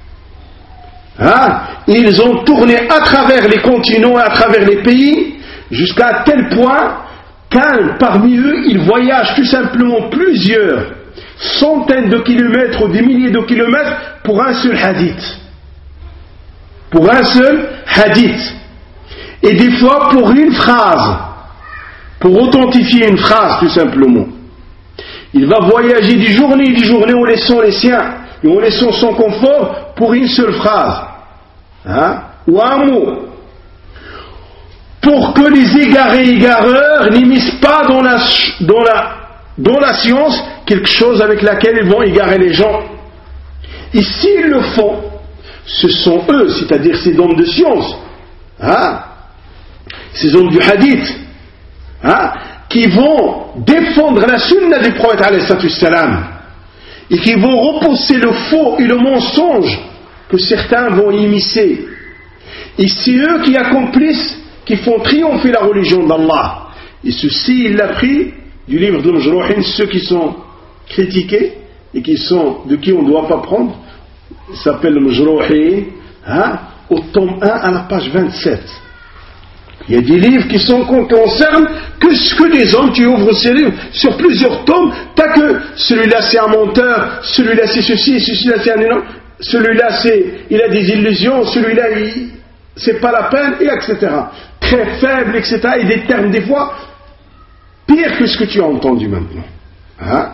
Hein? Ils ont tourné à travers les continents et à travers les pays jusqu'à tel point qu'un parmi eux, ils voyagent tout simplement plusieurs centaines de kilomètres ou des milliers de kilomètres pour un seul hadith. Pour un seul hadith. Et des fois pour une phrase. Pour authentifier une phrase tout simplement. Il va voyager des journées en laissant les siens et en laissant son confort pour une seule phrase. Hein? Ou un mot. Pour que les égareurs n'immiscent pas dans la science quelque chose avec laquelle ils vont égarer les gens. Et s'ils le font, ce sont eux, c'est-à-dire ces hommes de science, hein, ces hommes du hadith, hein, qui vont défendre la sunna du prophète alayhi salam et qui vont repousser le faux et le mensonge que certains vont immiscer. Et c'est eux qui accomplissent, qui font triompher la religion d'Allah. Et ceci, il l'a pris du livre de Majrouhin, ceux qui sont critiqués et de qui on ne doit pas prendre. Il s'appelle le Majrouhin, hein, au tome 1 à la page 27. Il y a des livres qui concernent que des hommes. Tu ouvres ces livres sur plusieurs tomes, t'as que celui-là c'est un menteur, celui-là c'est ceci, celui-là c'est un énorme, celui-là il a des illusions, celui-là c'est pas la peine, et etc. Très faible, etc. Et des termes des fois pire que ce que tu as entendu maintenant. Hein?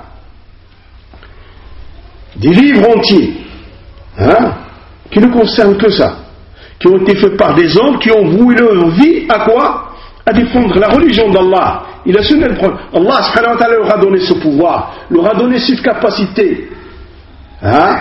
Des livres entiers, hein, qui ne concernent que ça, qui ont été faits par des hommes qui ont voué leur vie à quoi? À défendre la religion d'Allah. Il a su le problème. Allah subhanahu wa ta'ala leur a donné ce pouvoir, leur a donné cette capacité. Hein?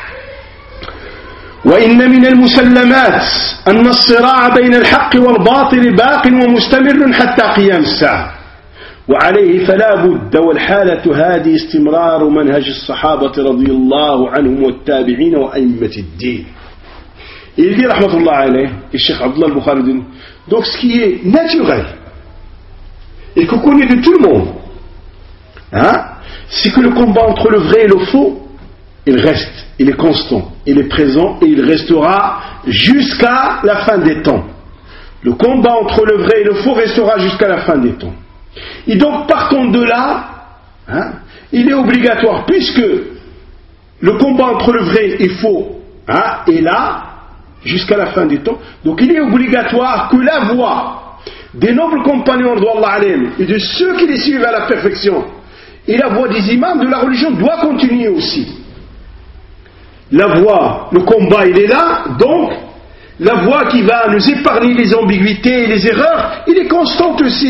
وإن من المسلمات أن الصراع بين الحق والباطل باق ومستمر حتى قيام الساعة وعليه فلا بد والحالة هذه استمرار منهج الصحابة رضي الله عنهم والتابعين وأئمة الدين. Il dit rahmatullah alayh, et Cheikh Abdullah al-Bukhari dit, donc ce qui est naturel et qu'on connaît de tout le monde, hein, c'est que le combat entre le vrai et le faux, il reste, il est constant, il est présent et il restera jusqu'à la fin des temps. Le combat entre le vrai et le faux restera jusqu'à la fin des temps. Et donc partant de là, hein, il est obligatoire, puisque le combat entre le vrai et faux, hein, est là jusqu'à la fin des temps, donc il est obligatoire que la voie des nobles compagnons d'Allah et de ceux qui les suivent à la perfection et la voie des imams de la religion doit continuer aussi. La voie, le combat il est là, donc la voie qui va nous épargner les ambiguïtés et les erreurs, il est constante aussi.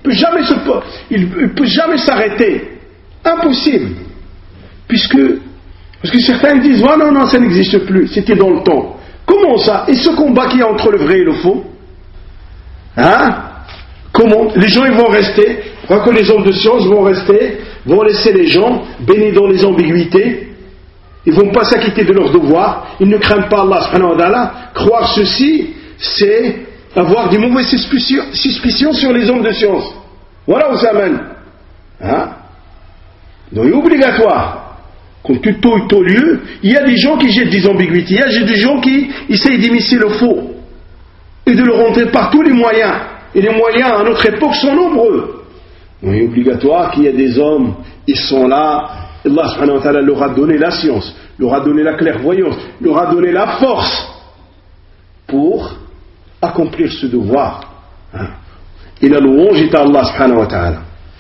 Il ne peut jamais s'arrêter. Impossible. Parce que certains disent, oh non, ça n'existe plus, c'était dans le temps. Comment ça? Et ce combat qui est entre le vrai et le faux? Hein? Comment? Les gens ils vont rester, je crois que les hommes de science vont rester, vont laisser les gens baignés dans les ambiguïtés, ils ne vont pas s'acquitter de leurs devoirs, ils ne craignent pas Allah subhanahu wa ta'ala. Croire ceci, c'est avoir des mauvaises suspicions sur les hommes de science. Voilà où ça mène. Hein? Donc il est obligatoire. Quand tu tôt lieu, il y a des gens qui jettent des ambiguïtés, il y a des gens qui essayent d'immiscer le faux et de le rentrer par tous les moyens. Et les moyens à notre époque sont nombreux. Donc il est obligatoire qu'il y ait des hommes, ils sont là, Allah subhanahu wa ta'ala leur a donné la science, leur a donné la clairvoyance, leur a donné la force pour accomplir ce devoir. Et la louange est à Allah subhanahu wa ta'ala.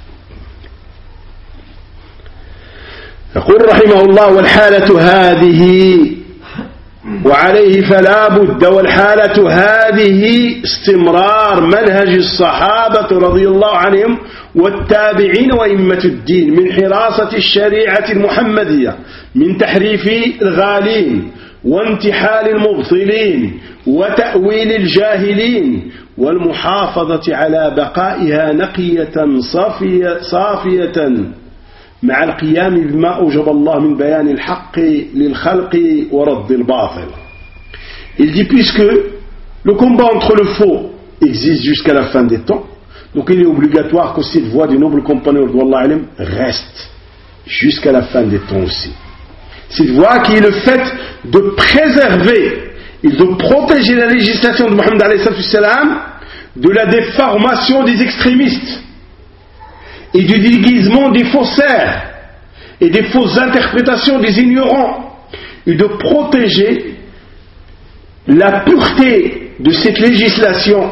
يقول رحمه الله والحالة هذه وعليه فلا بد والحالة هذه استمرار منهج الصحابة رضي الله عنهم والتابعين وإمة الدين من حراسة الشريعة المحمدية من تحريف الغالين وانتحال المبطلين وتأويل الجاهلين والمحافظة على بقائها نقية صافية مع القيام بما أوجب الله من بيان الحق للخلق ورد الباطل. Il dit puisque le combat entre le faux existe jusqu'à la fin des temps, donc il est obligatoire que cette voie des nobles compagnons d'Allah reste jusqu'à la fin des temps aussi. Cette voie qui est le fait de préserver et de protéger la législation de Mohammed alayhi salam de la déformation des extrémistes et du déguisement des faussaires et des fausses interprétations des ignorants, et de protéger la pureté de cette législation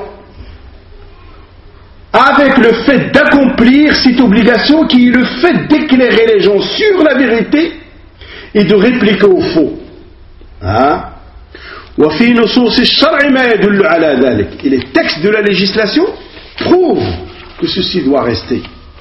avec le fait d'accomplir cette obligation qui est le fait d'éclairer les gens sur la vérité et de répliquer au faux. وفي نصوص الشرع ما يدل على ذلك. Et les textes de la législation prouvent que ceci doit rester.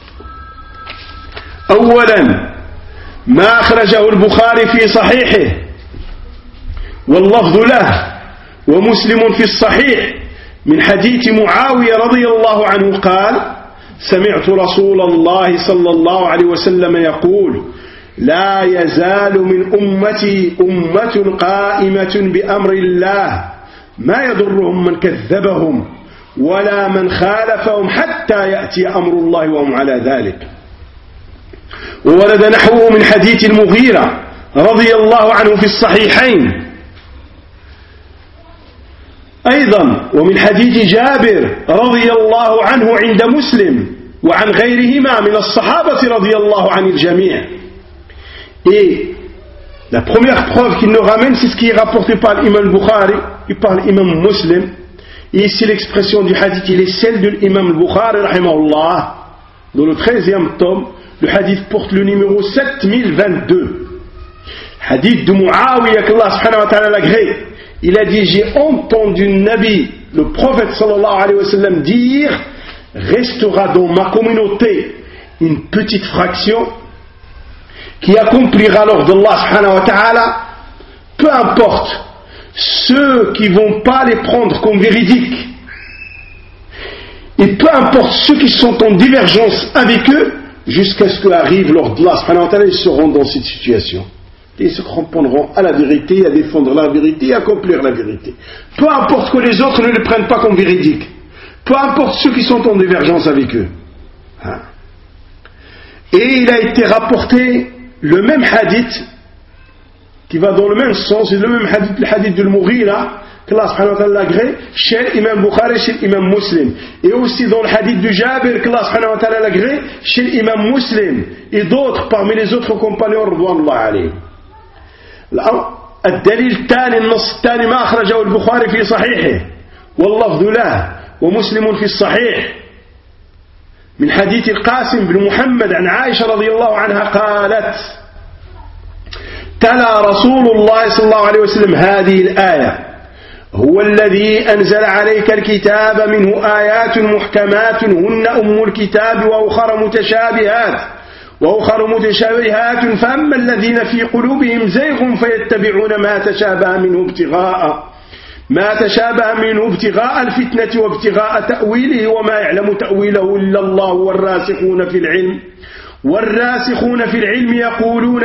أولا ما أخرجه البخاري في صحيحه واللفظ له ومسلم في الصحيح من حديث معاوية رضي الله عنه قال سمعت رسول الله صلى الله عليه وسلم يقول لا يزال من أمتي أمة قائمة بأمر الله ما يضرهم من كذبهم ولا من خالفهم حتى يأتي أمر الله وهم على ذلك. وورد نحوه من حديث المغيرة رضي الله عنه في الصحيحين أيضا ومن حديث جابر رضي الله عنه عند مسلم وعن غيرهما من الصحابة رضي الله عن الجميع. Et la première preuve qu'il nous ramène, c'est ce qui est rapporté par l'imam Bukhari et par l'imam Muslim. Et ici l'expression du hadith, il est celle de l'imam Bukhari rahimahullah dans le 13e tome. Le hadith porte le numéro 7022. Hadith de Muawiyah qu'Allah subhanahu wa ta'ala l'agrée. Il a dit, j'ai entendu Nabi, le prophète sallallahu alayhi wa sallam dire, restera dans ma communauté une petite fraction qui accomplira l'ordre d'Allah subhanahu wa ta'ala, peu importe ceux qui ne vont pas les prendre comme véridiques, et peu importe ceux qui sont en divergence avec eux, jusqu'à ce qu'arrive l'ordre d'Allah subhanahu wa ta'ala, ils seront dans cette situation. Et ils se cramponneront à la vérité, à défendre la vérité, à accomplir la vérité. Peu importe que les autres ne les prennent pas comme véridiques. Peu importe ceux qui sont en divergence avec eux. Et il a été rapporté le même hadith qui va dans le même sens, c'est le même hadith, le hadith de Al-Mughira, qu'Allah subhanahu wa ta'ala l'agrée, chez l'imam Bukhari, chez l'imam Muslim. Et aussi dans le hadith de Jabir, qu'Allah subhanahu wa ta'ala l'agrée, chez l'imam Muslim. Et d'autres parmi les autres compagnons, radouanullah alayhim. الدليل الثاني النص الثاني ما أخرجه البخاري في صحيحه واللفظ له ومسلم في الصحيح من حديث القاسم بن محمد عن عائشة رضي الله عنها قالت تلا رسول الله صلى الله عليه وسلم هذه الآية هو الذي أنزل عليك الكتاب منه آيات محكمات هن أم الكتاب وأخر متشابهات فأما الذين في قلوبهم زيغ فيتبعون ما تشابه منه ابتغاء الفتنة وابتغاء تأويله وما يعلم تأويله إلا الله والراسخون في العلم يقولون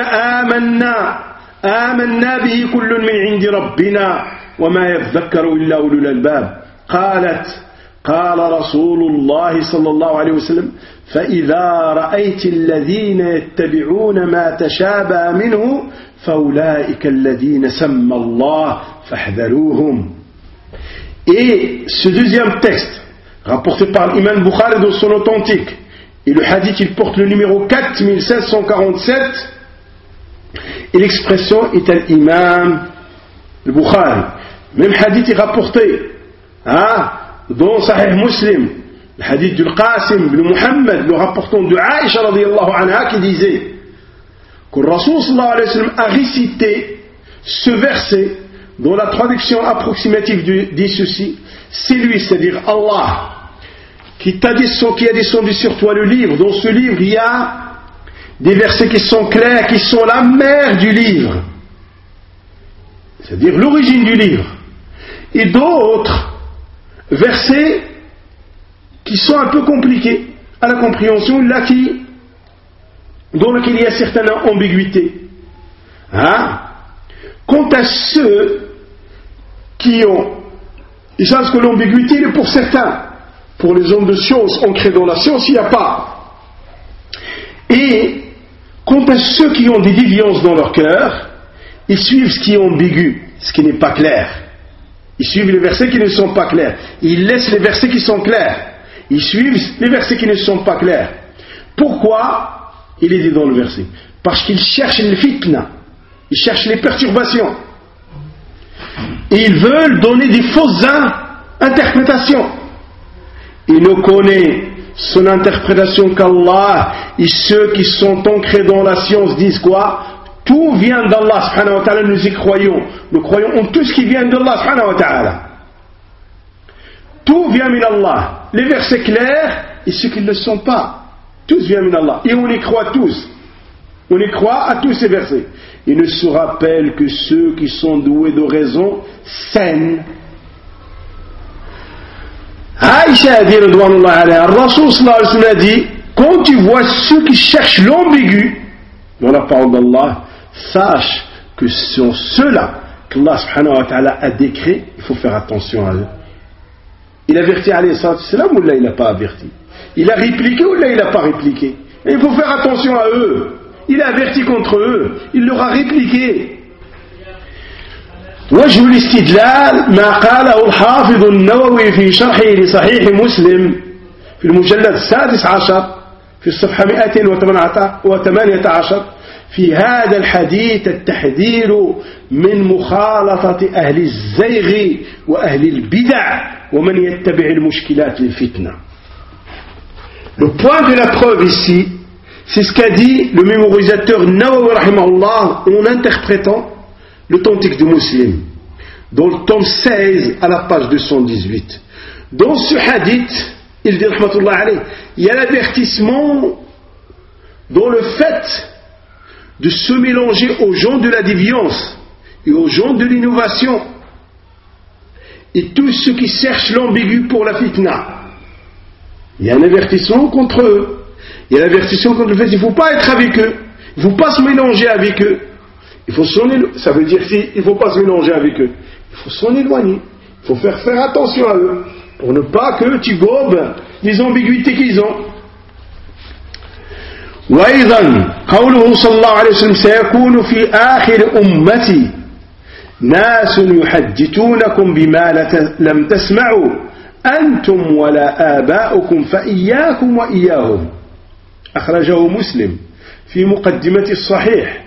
آمنا به كل من عند ربنا وما يذكر إلا أولو الألباب قال رسول الله صلى الله عليه وسلم فإذا رأيت الذين يتبعون ما تشابه منه فأولئك الذين سمى الله فاحذروهم. Et ce deuxième texte rapporté par l'imam Bukhari dans son authentique, et le hadith il porte le numéro 4547, et l'expression est à l'imam Bukhari. Même hadith est rapporté dans Sahih Muslim, le hadith du Qasim ibn Muhammad, le rapportant de Aïcha radiyallahu anha, qui disait que le Rasul sallallahu alayhi wa sallam a récité ce verset dont la traduction approximative dit ceci: c'est lui, c'est-à-dire Allah, qui a descendu sur toi le livre. Dans ce livre il y a des versets qui sont clairs, qui sont la mère du livre, c'est-à-dire l'origine du livre, et d'autres versets qui sont un peu compliqués à la compréhension, dans lesquels il y a certaines ambiguïtés. Quant à ceux ils savent que l'ambiguïté est pour certains, pour les hommes de science ancrés dans la science, il n'y a pas. Et quant à ceux qui ont des déviances dans leur cœur, ils suivent ce qui est ambigu, ce qui n'est pas clair. Ils suivent les versets qui ne sont pas clairs. Ils laissent les versets qui sont clairs. Ils suivent les versets qui ne sont pas clairs. Pourquoi il est dit dans le verset? Parce qu'ils cherchent le fitna, ils cherchent les perturbations. Et ils veulent donner des fausses interprétations. Il ne connaît son interprétation qu'Allah, et ceux qui sont ancrés dans la science disent quoi? Tout vient d'Allah subhanahu wa ta'ala, nous y croyons. Nous croyons en tout ce qui vient d'Allah subhanahu wa ta'ala. Tout vient d'Allah. Les versets clairs et ceux qui ne le sont pas. Tous viennent d'Allah. Et on y croit tous. On y croit à tous ces versets. Il ne se rappelle que ceux qui sont doués de raison saine. Aïcha a dit, Rasul sallallahu alayhi wa sallam a dit, quand tu vois ceux qui cherchent l'ambigu dans la parole d'Allah, sache que ce sont ceux-là qu'Allah subhanahu wa ta'ala a décrit, il faut faire attention à eux. Il a averti alayhi salatu salam ou là il n'a pas averti? Il a répliqué ou là il n'a pas répliqué? Et il faut faire attention à eux. Il a averti contre eux, il leur a répliqué. وجه الاستدلال ما قاله الحافظ النووي في شرحه لصحيح مسلم في المجلد 16 في الصفحة 218 في هذا الحديث التحذير من مخالطة أهل الزيغ وأهل البدع ومن يتبع المشكلات للفتنة. Le point de la preuve ici, c'est ce qu'a dit le mémorisateur Nawawi rahimahullah en interprétant l'authentique du Muslim, dans le tome 16 à la page 218. Dans ce hadith, il dit rahmatullah alayh, il y a l'avertissement dans le fait de se mélanger aux gens de la déviance et aux gens de l'innovation et tous ceux qui cherchent l'ambigu pour la fitna. Il y a un avertissement contre eux. Il y a l'avertissement contre le fait qu'il ne faut pas être avec eux, il ne faut pas se mélanger avec eux. Ça veut dire qu'il ne faut pas se mélanger avec eux. Il faut s'en éloigner. Il faut faire attention à eux pour ne pas que tu gobes les ambiguïtés qu'ils ont. وأيضا قوله صلى الله عليه وسلم سيكون في آخر أمتي ناس يحدثونكم بما لم تسمعوا أنتم ولا آباؤكم فإياكم وإياهم. أخرجه مسلم في مقدمة الصحيح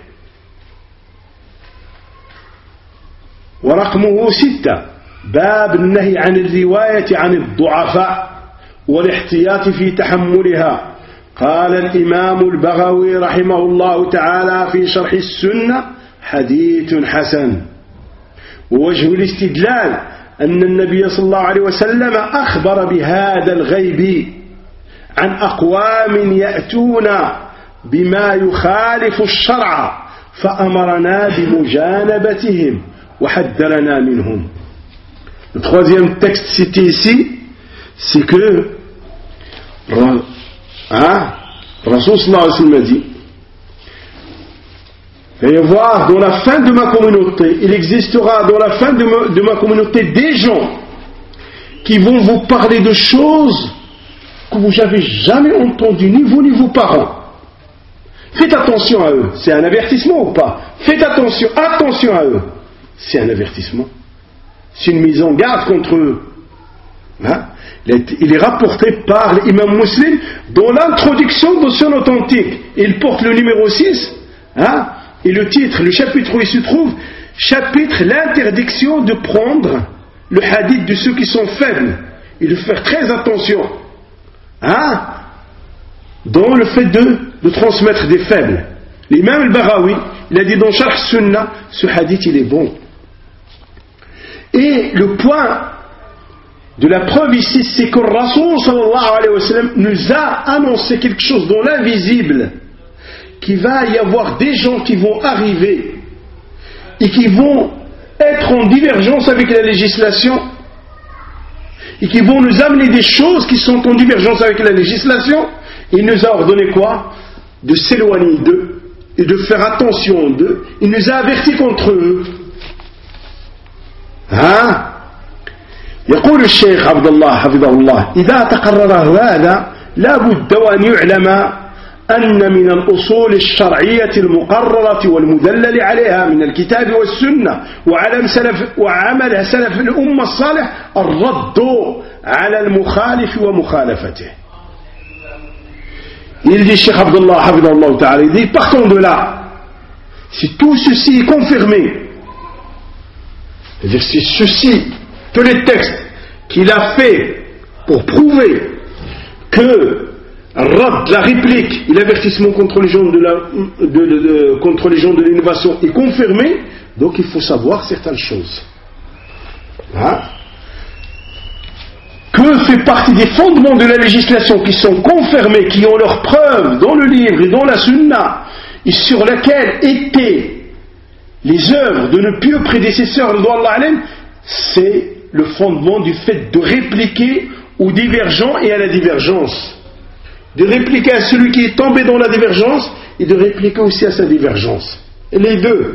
ورقمه 6 باب النهي عن الرواية عن الضعفاء والاحتياط في تحملها. قال الإمام البغوي رحمه الله تعالى في شرح السنة حديث حسن. ووجه الاستدلال أن النبي صلى الله عليه وسلم أخبر بهذا الغيب عن أقوام يأتون بما يخالف الشرع فأمرنا بمجانبتهم وحذرنا منهم. Le troisième texte cité ici, c'est que Rasul sallallahu alayhi wa sallam a dit: et voir dans la fin de ma communauté, il existera dans la fin de ma communauté des gens qui vont vous parler de choses que vous n'avez jamais entendues, ni vous ni vos parents. Faites attention à eux. C'est un avertissement ou pas? Faites attention à eux. C'est un avertissement. C'est une mise en garde contre eux. Il est rapporté par l'imam Muslim dans l'introduction de son authentique. Il porte le numéro 6, et le titre, le chapitre où il se trouve, chapitre l'interdiction de prendre le hadith de ceux qui sont faibles et de faire très attention dans le fait de transmettre des faibles. L'imam al-Baghawi, il a dit dans Sharh Sunnah, ce hadith il est bon. Et le point de la preuve ici, c'est que le Rasul sallallahu alayhi wa sallam nous a annoncé quelque chose dans l'invisible, qu'il va y avoir des gens qui vont arriver et qui vont être en divergence avec la législation et qui vont nous amener des choses qui sont en divergence avec la législation. Il nous a ordonné quoi? De s'éloigner d'eux et de faire attention d'eux. Il nous a avertis contre eux. يقول الشيخ عبد الله حفظه الله: إذا تقرر هذا لا بد وأن يعلم أن من الأصول الشرعية المقررة والمدلل عليها من الكتاب والسنة وعمل سلف الأمة الصالح الرد على المخالف ومخالفته. Il dit, Cheikh Abdullah Hafidahullah Ta'ala, il dit, partons de là. Si tout ceci est confirmé, c'est-à-dire si ceci, tous les textes qu'il a fait pour prouver que la réplique et l'avertissement contre les gens contre les gens de l'innovation est confirmé, donc il faut savoir certaines choses. Que fait partie des fondements de la législation qui sont confirmés, qui ont leurs preuves dans le livre et dans la sunna, et sur laquelle étaient les œuvres de nos pieux prédécesseurs, c'est le fondement du fait de répliquer aux divergents et à la divergence. De répliquer à celui qui est tombé dans la divergence et de répliquer aussi à sa divergence. Et les deux.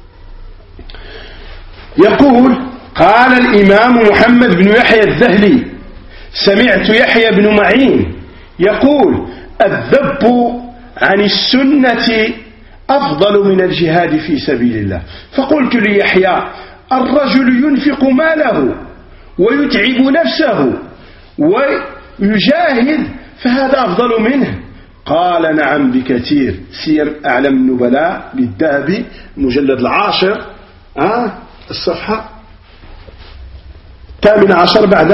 يقول قال الإمام محمد بن يحيى الذهلي: سمعت يحيى بن معين يقول: الذب عن السنة أفضل من الجهاد في سبيل الله. فقلت ليحيى: الرجل ينفق ماله ويتعب نفسه ويجاهد فهذا أفضل منه؟ قال: نعم بكثير. سير أعلم النبلاء للذهبي مجلد 10 الصفحة 18 بعد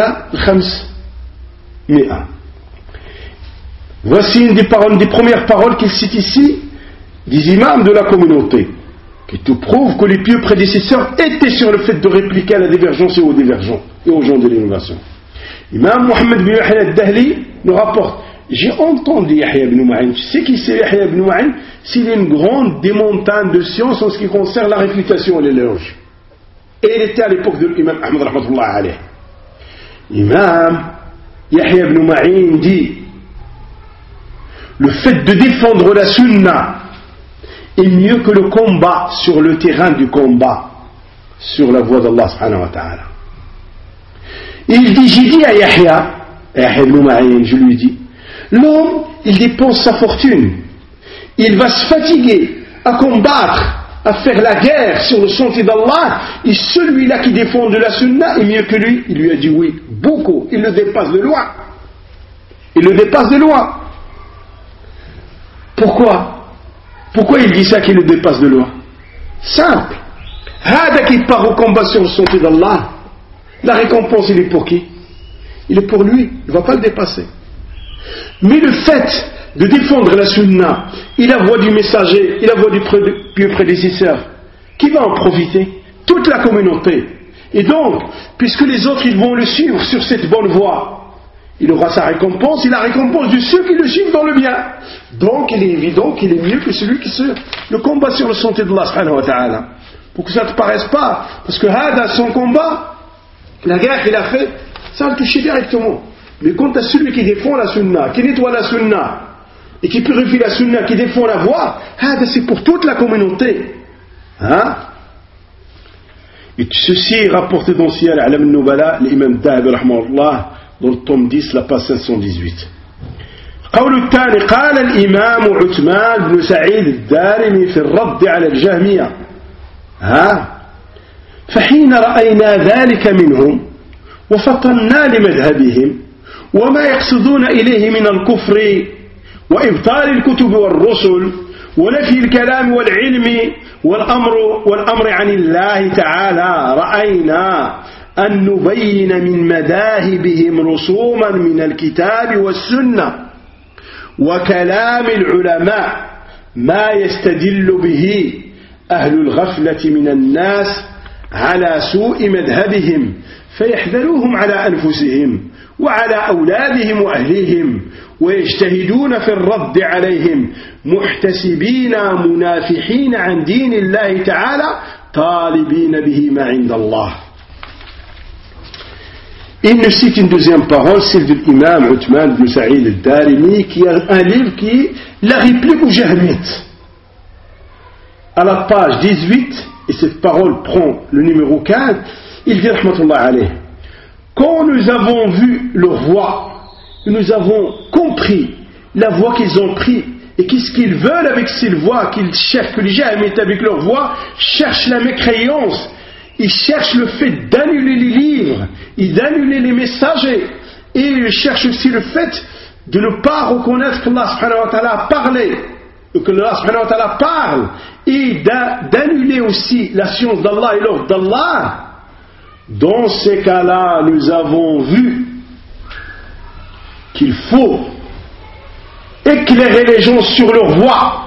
500. Voici une des premières paroles qu'il cite ici des imams de la communauté, qui te prouvent que les pieux prédécesseurs étaient sur le fait de répliquer à la divergence et aux divergents et aux gens de l'innovation. Imam Mohammed bin Yahya al-Dahli nous rapporte: j'ai entendu Yahya ibn Ma'in. Tu sais qui c'est Yahya ibn Ma'in? C'est une grande des montagnes de science en ce qui concerne la réfutation et l'éloge. Et il était à l'époque de l'imam Ahmad rahmatullah alayh. Imam Yahya ibn Ma'in dit: le fait de défendre la sunna est mieux que le combat sur le terrain du combat, sur la voie d'Allah subhanahu wa ta'ala. Il dit: j'ai dit à Yahya ibn Ma'in, je lui dis, l'homme, il dépense sa fortune, il va se fatiguer à combattre, à faire la guerre sur le sentier d'Allah, et celui-là qui défend de la sunna est mieux que lui. Il lui a dit oui, beaucoup, il le dépasse de loin. Il le dépasse de loin. Pourquoi il dit ça, qu'il le dépasse de loin? Simple. Hada qui part au combat sur le sentier d'Allah, la récompense, il est pour qui? Il est pour lui, il ne va pas le dépasser. Mais le fait de défendre la sunna et la voix du messager et la voix du pieux prédécesseur, qui va en profiter? Toute la communauté. Et donc, puisque les autres ils vont le suivre sur cette bonne voie, il aura sa récompense et la récompense de ceux qui le suivent dans le bien. Donc il est évident qu'il est mieux que celui qui le combat sur le sentier d'Allah subhanahu wa ta'ala. Pour que ça ne te paraisse pas, parce que Hada, son combat, la guerre qu'il a fait, ça le touché directement. Mais quant à celui qui défend la sunna, qui nettoie la sunna, et qui purifie la sunna, qui défend la voie, c'est pour toute la communauté. Et ceci est rapporté dans Siyar A'lam al-Nubala, l'imam Dhahabi rahimahullah, dans le tome 10, la page 518. قول الثاني قال الإمام عثمان بن سعيد الدارمي في الرد على الجهمية فحين رأينا ذلك منهم وفطنا لمذهبهم وما يقصدون إليه من الكفر وإبطال الكتب والرسل ونفي الكلام والعلم والأمر عن الله تعالى رأينا أن نبين من مذاهبهم رسوما من الكتاب والسنة وكلام العلماء ما يستدل به أهل الغفلة من الناس على سوء مذهبهم فيحذروهم على أنفسهم وعلى أولادهم وأهليهم ويجتهدون في الرد عليهم محتسبين منافحين عن دين الله تعالى طالبين به ما عند الله. Il nous cite une deuxième parole, celle de l'imam Uthman ibn Sa'id al-Darimi, qui a un livre qui est la réplique aux Jahmites. À la page 18, et cette parole prend le numéro 15, il dit rahmatullah alayh, quand nous avons vu leur voie, nous avons compris la voie qu'ils ont prise, et qu'est-ce qu'ils veulent avec cette voie, qu'ils cherchent, que les Jahmites avec leur voie cherchent la mécréance, ils cherchent le fait d'annuler les livres et d'annuler les messagers, et ils cherchent aussi le fait de ne pas reconnaître qu'Allah subhanahu wa ta'ala a parlé, que Allah subhanahu wa ta'ala parle, et d'annuler aussi la science d'Allah et l'ordre d'Allah. Dans ces cas-là, nous avons vu qu'il faut éclairer les gens sur leur voie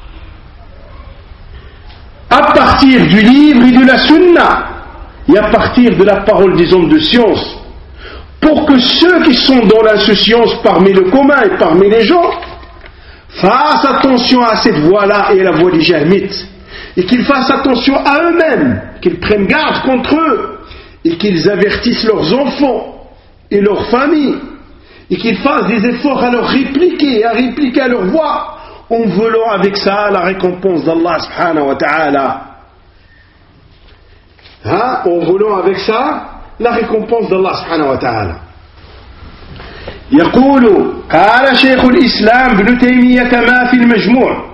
à partir du livre et de la sunna et à partir de la parole des hommes de science, pour que ceux qui sont dans l'insouciance parmi le commun et parmi les gens fassent attention à cette voie-là et à la voie des Jahmites, et qu'ils fassent attention à eux-mêmes, qu'ils prennent garde contre eux, et qu'ils avertissent leurs enfants et leurs familles, et qu'ils fassent des efforts à leur répliquer, à répliquer à leur voix, en voulant avec ça la récompense d'Allah subhanahu wa ta'ala. En voulant avec ça la récompense d'Allah subhanahu wa ta'ala. يقول قال شيخ الإسلام ابن تيمية كما في المجموع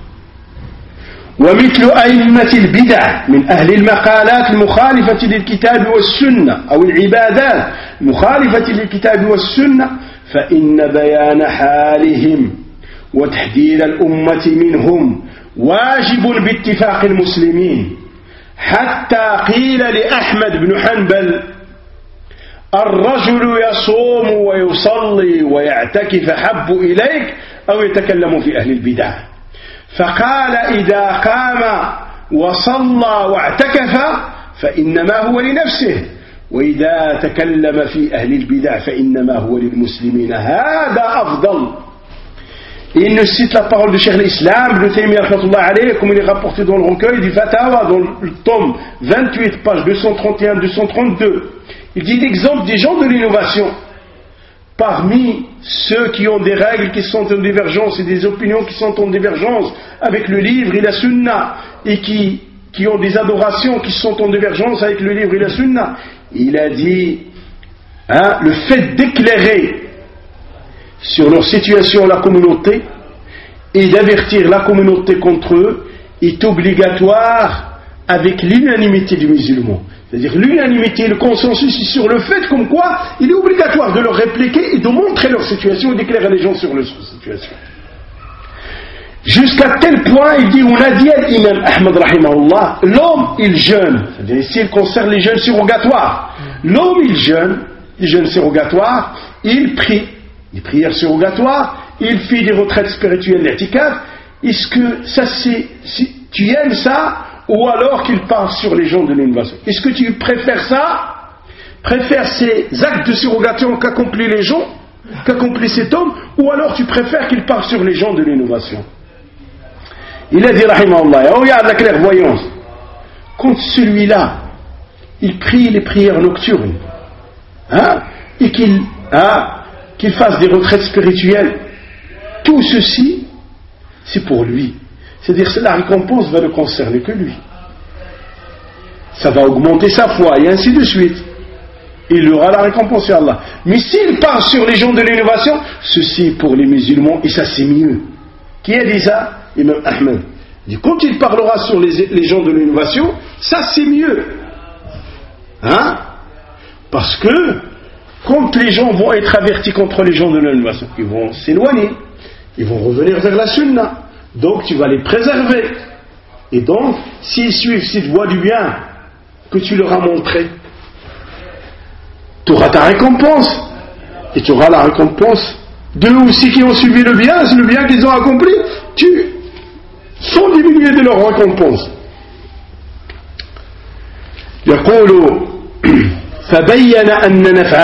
ومثل أئمة البدع من أهل المقالات المخالفة للكتاب والسنة أو العبادات المخالفة للكتاب والسنة فإن بيان حالهم وتحذير الأمة منهم واجب باتفاق المسلمين حتى قيل لأحمد بن حنبل الرجل يصوم ويصلي ويعتكف حب إليك أو يتكلم في أهل البدع فقال إذا قام وصلى واعتكف فإنما هو لنفسه وإذا تكلم في أهل البدع فإنما هو للمسلمين هذا أفضل. Il nous cite la parole de Cheikh l'Islam, Ibn Taymiyyah rahmatullah alayh, comme il est rapporté dans le recueil du Fatawa, dans le tome 28, page 231-232. Il dit l'exemple des gens de l'innovation. Parmi ceux qui ont des règles qui sont en divergence et des opinions qui sont en divergence avec le livre et la sunna, et qui ont des adorations qui sont en divergence avec le livre et la sunna, il a dit le fait d'éclairer sur leur situation la communauté et d'avertir la communauté contre eux est obligatoire avec l'unanimité des musulmans. C'est-à-dire l'unanimité, le consensus sur le fait comme quoi il est obligatoire de leur répliquer et de montrer leur situation et d'éclairer les gens sur leur situation. Jusqu'à tel point, il dit, on a dit à l'imam Ahmad rahimahullah, l'homme il jeûne, c'est-à-dire ici il concerne les jeûnes surrogatoires. L'homme il jeûne, les jeûnes surrogatoires, il prie, des prières surrogatoires, il fait des retraites spirituelles, l'i'tikaf. Est-ce que ça si tu aimes ça, ou alors qu'il parle sur les gens de l'innovation. Est-ce que tu préfères ça? Préfères ces actes de surrogation qu'accomplissent les gens, qu'accomplit cet homme, ou alors tu préfères qu'il parle sur les gens de l'innovation? Il a dit, rahimahullah, regarde la clairvoyance. Quand celui-là, il prie les prières nocturnes, et qu'il fasse des retraites spirituelles, tout ceci, c'est pour lui. C'est-à-dire que la récompense va ne concerner que lui. Ça va augmenter sa foi, et ainsi de suite. Il aura la récompense sur Allah. Mais s'il parle sur les gens de l'innovation, ceci pour les musulmans, et ça c'est mieux. Qui a dit ça? Imam Ahmed. Il dit, quand il parlera sur les gens de l'innovation, ça c'est mieux. Parce que, quand les gens vont être avertis contre les gens de l'innovation, ils vont s'éloigner, ils vont revenir vers la sunna. Donc tu vas les préserver. Et donc, s'ils suivent cette voie du bien que tu leur as montré, tu auras ta récompense. Et tu auras la récompense d'eux aussi qui ont suivi le bien, c'est le bien qu'ils ont accompli. Tu sont diminués de leur récompense. يقول فبين أن نفع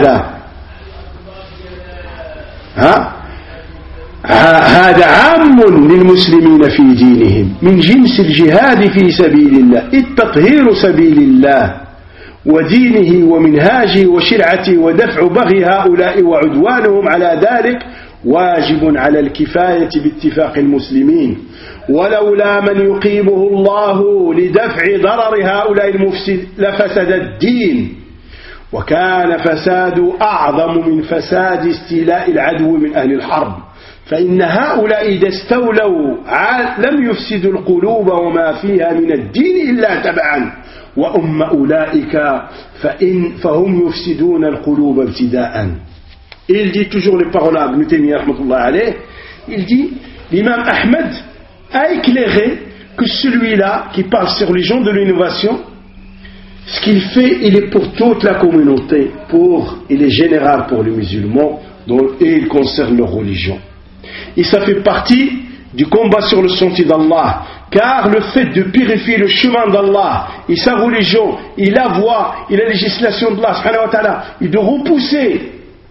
هذا عام للمسلمين في دينهم من جنس الجهاد في سبيل الله التطهير سبيل الله ودينه ومنهاجه وشرعته ودفع بغي هؤلاء وعدوانهم على ذلك واجب على الكفاية باتفاق المسلمين ولولا من يقيمه الله لدفع ضرر هؤلاء المفسد لفسد الدين وكان فساد أعظم من فساد استيلاء العدو من أهل الحرب فإن هؤلاء إذا استولوا لم يفسدوا القلوب وما فيها من الدين إلا تبعا وأما أولئك فهم يفسدون القلوب ابتداء. Il dit toujours les paroles à Ibn Taymiyyah rahmatullah alayh, il dit l'imam Ahmed a éclairé que celui-là qui parle sur les gens de l'innovation, ce qu'il fait, il est pour toute la communauté, il est général pour les musulmans et il concerne leur religion. Et ça fait partie du combat sur le sentier d'Allah, car le fait de purifier le chemin d'Allah et sa religion et la voie et la législation d'Allah subhanahu wa ta'ala et de repousser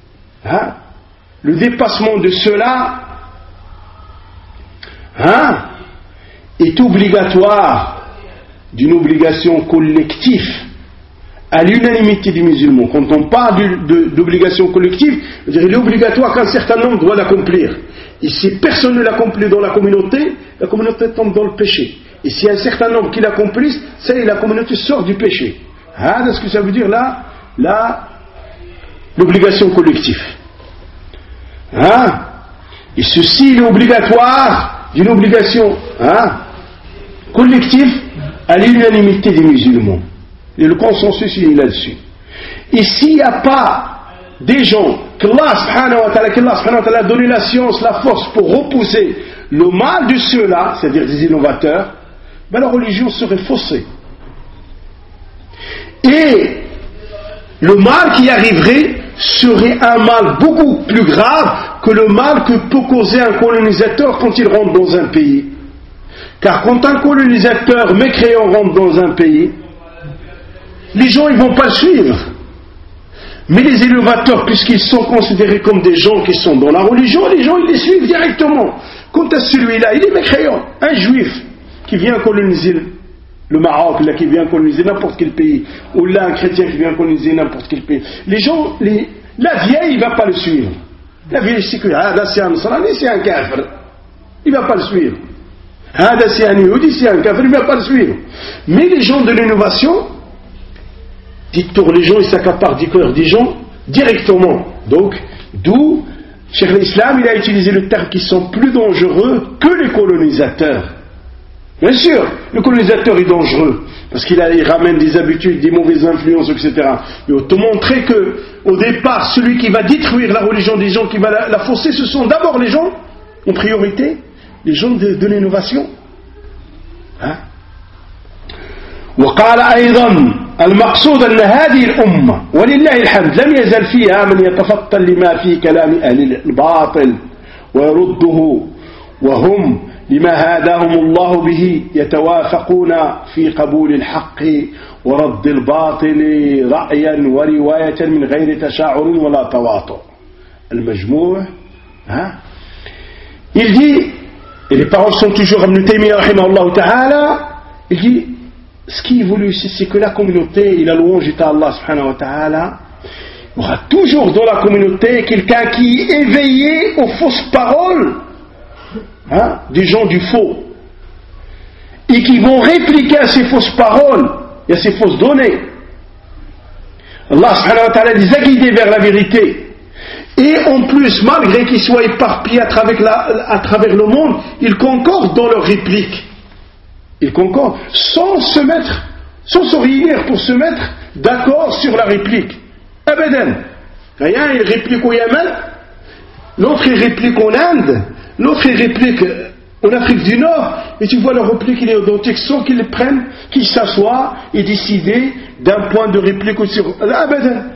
le dépassement de cela est obligatoire d'une obligation collective à l'unanimité des musulmans. Quand on parle d'obligation collective, il est obligatoire qu'un certain nombre doit l'accomplir. Et si personne ne l'accomplit dans la communauté tombe dans le péché. Et si un certain nombre qui l'accomplissent, ça y est, la communauté sort du péché. C'est ce que ça veut dire là l'obligation collective. Et ceci est obligatoire d'une obligation collective à l'unanimité des musulmans. Et le consensus il est là-dessus. Et s'il n'y a pas des gens qu'Allah subhanahu wa ta'ala a donné la science, la force pour repousser le mal de ceux-là, c'est-à-dire des innovateurs, la religion serait faussée. Et le mal qui arriverait serait un mal beaucoup plus grave que le mal que peut causer un colonisateur quand il rentre dans un pays. Car quand un colonisateur mécréant rentre dans un pays, les gens ne vont pas le suivre. Mais les innovateurs, puisqu'ils sont considérés comme des gens qui sont dans la religion, les gens ils les suivent directement. Quant à celui-là, il est mécréant, un juif qui vient coloniser le Maroc, là, qui vient coloniser n'importe quel pays, ou là un chrétien qui vient coloniser n'importe quel pays. Les gens, la vieille, il ne va pas le suivre. La vieille, c'est que là c'est un Nasrani, c'est un kafir. Il ne va pas le suivre. Là c'est un Yehudi, c'est un kafir, il ne va pas le suivre. Mais les gens de l'innovation, pour les gens, ils s'accaparent du cœur des gens directement. Donc, d'où Cheikh l'Islam, il a utilisé le terme qui sont plus dangereux que les colonisateurs. Bien sûr, le colonisateur est dangereux parce qu'il ramène des habitudes, des mauvaises influences, etc. Il faut te montrer que, au départ, celui qui va détruire la religion des gens, qui va la fausser, ce sont d'abord les gens, en priorité, les gens de l'innovation. وقال أيضا المقصود أن هذه الأمة ولله الحمد لم يزل فيها من يتفطن لما في كلام أهل الباطل ويرده وهم لما هداهم الله به يتوافقون في قبول الحق ورد الباطل رأيا ورواية من غير تشاعر ولا تواطؤ. المجموع il dit, et les paroles sont toujours Ibn Taymiyyah rahimahullah ta'ala, il dit ce qui évolue ici, c'est que la communauté et la louange est à Allah subhanahu wa ta'ala. Il y aura toujours dans la communauté quelqu'un qui est éveillé aux fausses paroles des gens du faux et qui vont répliquer à ces fausses paroles et à ces fausses données. Allah subhanahu wa ta'ala les a guidés vers la vérité. Et en plus, malgré qu'ils soient éparpillés à travers le monde, ils concordent dans leurs répliques. Ils concordent sans se réunir pour se mettre d'accord sur la réplique. Abadan. Rien, il réplique au Yémen, l'autre il réplique en Inde, l'autre il réplique en Afrique du Nord, et tu vois leur réplique, il est identique, sans qu'ils prennent, qu'ils s'assoient et décident d'un point de réplique aussi. Abadan.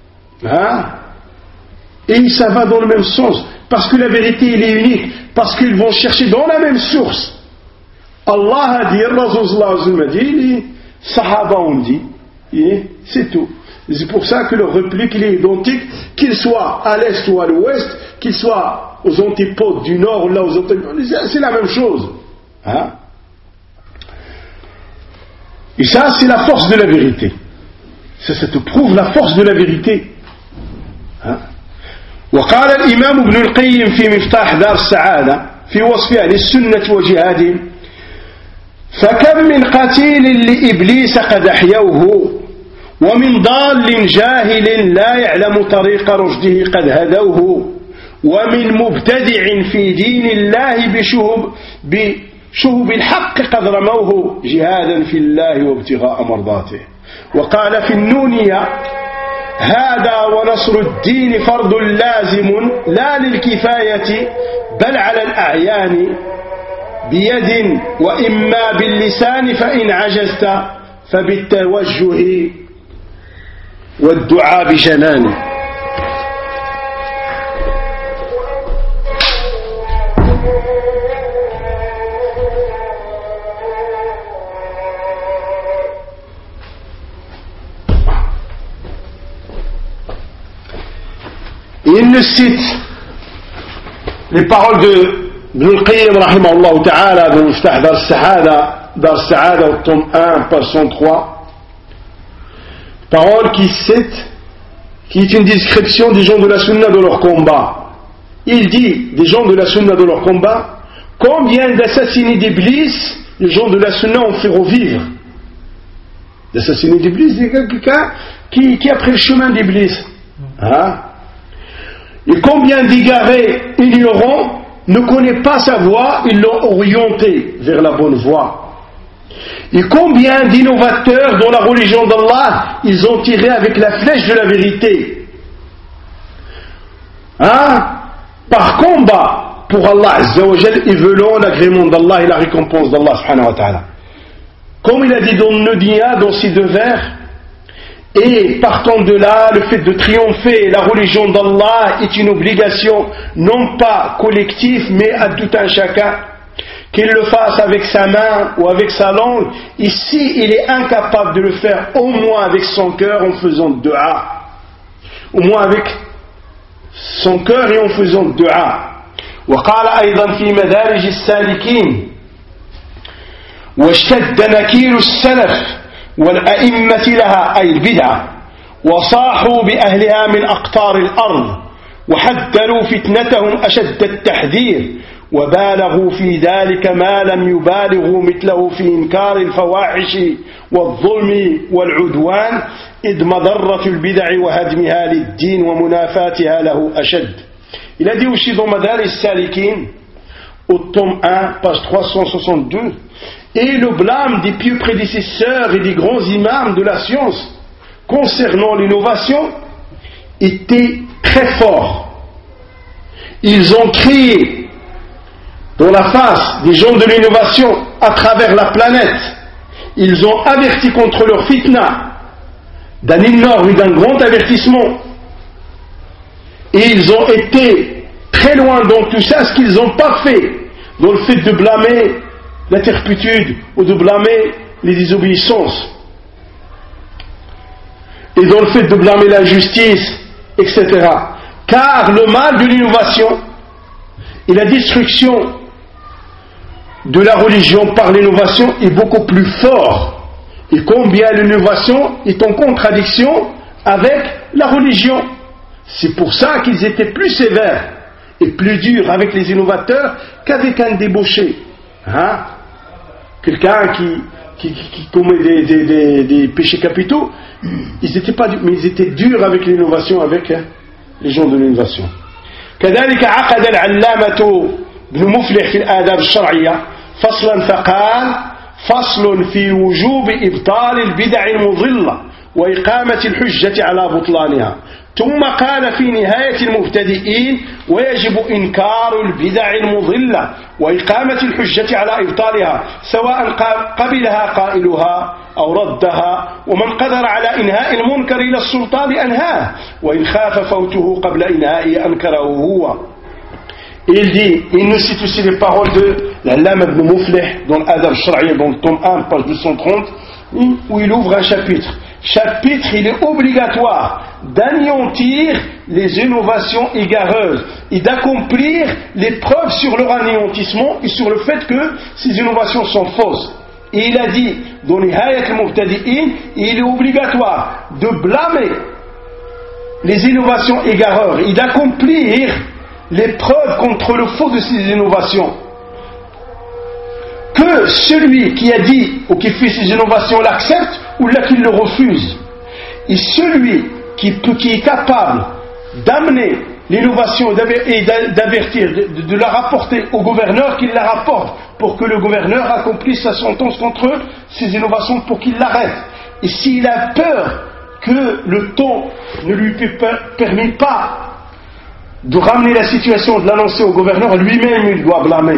Et ça va dans le même sens, parce que la vérité elle est unique, parce qu'ils vont chercher dans la même source. Allah a dit, Rasul sallallahu alayhi wa sallam a dit, les Sahaba ont dit, et c'est tout. C'est pour ça que leur réplique il est identique, qu'il soit à l'est ou à l'ouest, qu'il soit aux antipodes du nord ou là aux antipodes, c'est la même chose. Et ça c'est la force de la vérité. Ça te prouve la force de la vérité. وقال الإمام ابن القيم في مفتاح دار السعادة في وصف أهل السنة وجهادهم فكم من قتيل لإبليس قد أحيوه ومن ضال جاهل لا يعلم طريق رشده قد هدوه ومن مبتدع في دين الله بشهب الحق قد رموه جهادا في الله وابتغاء مرضاته. وقال في النونية هذا ونصر الدين فرض لازم لا للكفاية بل على الأعيان بيد وإما باللسان فإن عجزت فبالتوجه والدعاء بجنان. Il ne cite les paroles de Ibn al-Qayyim rahimahullah ta'ala dans Miftah Dar al-Sa'ada au tome 1 page 103, parole qui est une description des gens de la sunna de leur combat. Il dit des gens de la sunna de leur combat, combien d'assassinés d'Iblis les gens de la sunna ont fait revivre. D'assassinés d'Iblis, c'est quelqu'un qui a pris le chemin d'Iblis. Et combien d'égarés ignorants ne connaissent pas sa voie, ils l'ont orienté vers la bonne voie. Et combien d'innovateurs dans la religion d'Allah, ils ont tiré avec la flèche de la vérité. Par combat pour Allah Azza wa Jal, et veulent l'agrément d'Allah et la récompense d'Allah subhanahu wa ta'ala. Comme il a dit dans le Nudia, dans ces deux vers, et partant de là, le fait de triompher la religion d'Allah est une obligation non pas collective mais à tout un chacun, qu'il le fasse avec sa main ou avec sa langue, et s'il est incapable de le faire au moins avec son cœur en faisant dua, au moins avec son cœur et en faisant dua. وقال أيضا في مدارج السالكين واشتد نكير السلف والأئمة لها أي البدعة وصاحوا بأهلها من أقطار الأرض وحذروا فتنتهم أشد التحذير وبالغوا في ذلك ما لم يبالغوا مثله في إنكار الفواحش والظلم والعدوان إذ مضرة البدع وهدمها للدين ومنافاتها له أشد. Il a dit aussi dans Madarij Salikin au tome 1 page 362, et le blâme des pieux prédécesseurs et des grands imams de la science concernant l'innovation était très fort. Ils ont crié dans la face des gens de l'innovation à travers la planète. Ils ont averti contre leur fitna d'un énorme et d'un grand avertissement. Et ils ont été très loin dans tout ça, ce qu'ils n'ont pas fait dans le fait de blâmer la turpitude ou de blâmer les désobéissances, et dans le fait de blâmer l'injustice, etc. Car le mal de l'innovation et la destruction de la religion par l'innovation est beaucoup plus fort, et combien l'innovation est en contradiction avec la religion. C'est pour ça qu'ils étaient plus sévères et plus durs avec les innovateurs qu'avec un débauché. Quelqu'un qui commet des péchés capitaux, ils étaient pas durs, mais ils étaient durs avec l'innovation, avec les gens de l'innovation. كذلك عقد العلامة ابن مفلح في الآداب الشرعية فصلا فقال: فصل في وجوب إبطال البدع المضلة وإقامة الحجة على بطلانها. ثم قال في نهاية المبتدئين: ويجب إنكار البدع المضلة وإقامة الحجة على إبطالها سواء قبلها قائلها أو ردها، ومن قدر على إنهاء المنكر إلى السلطان أنهاه، وإن خاف فوته قبل إنهائه أنكره هو. Il dit, il nous cite aussi les paroles de l'Allama ibn Muflih dans l'Adab Shar'iyya, dans le tome 1, page 230, où il ouvre un chapitre. Chapitre, il est obligatoire d'anéantir les innovations égareuses et d'accomplir les preuves sur leur anéantissement et sur le fait que ces innovations sont fausses. Et il a dit, dans les Hayat al-Mubtadi'in, il est obligatoire de blâmer les innovations égareuses et d'accomplir les preuves contre le faux de ces innovations. Que celui qui a dit ou qui fait ces innovations l'accepte ou là qu'il le refuse. Et celui qui est capable d'amener l'innovation et d'avertir, de la rapporter au gouverneur, qu'il la rapporte pour que le gouverneur accomplisse sa sentence contre ces innovations pour qu'il l'arrête. Et s'il a peur que le temps ne lui permet pas de ramener la situation, de l'annoncer au gouverneur, lui-même il doit blâmer.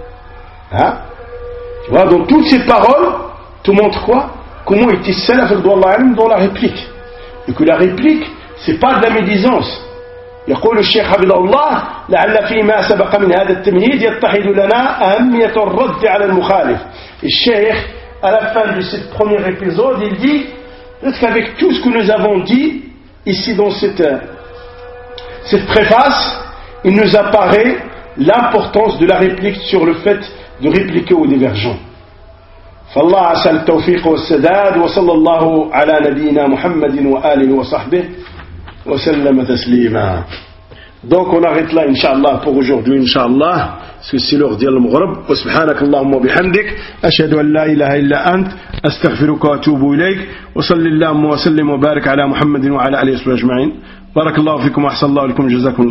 Tu vois, dans toutes ces paroles, te montre quoi? Comment était salaf dans la réplique. Et que la réplique, c'est pas de la médisance. يقول الشيخ حفظه الله: لعل فيما سبق من هذا التمهيد يتحد لنا أهمية الرد على المخالف. Et Cheikh, à la fin de ce premier épisode, il dit peut-être qu'avec tout ce que nous avons dit ici dans cette préface, il nous apparaît l'importance de la réplique sur le fait de répliquer aux divergents. فالله عسى التوفيق والسداد وصلى الله على نبينا محمد وآله وصحبه وسلم تسليما. Donc on arrête là, Inch'Allah, pour aujourd'hui, Inch'Allah, parce que c'est l'heure d'Al Maghrib. Wa subhanak Allahumma bihamdik, ashhadu an la ilaha illa ant, astaghfiruka wa atubu ilayk, wa sallallahu wa sallim wa barik ala Muhammadin wa ala alihi wa sahbihi ajma'in. Barakallahu fikum wa ahsanallahu lakum, jazakum.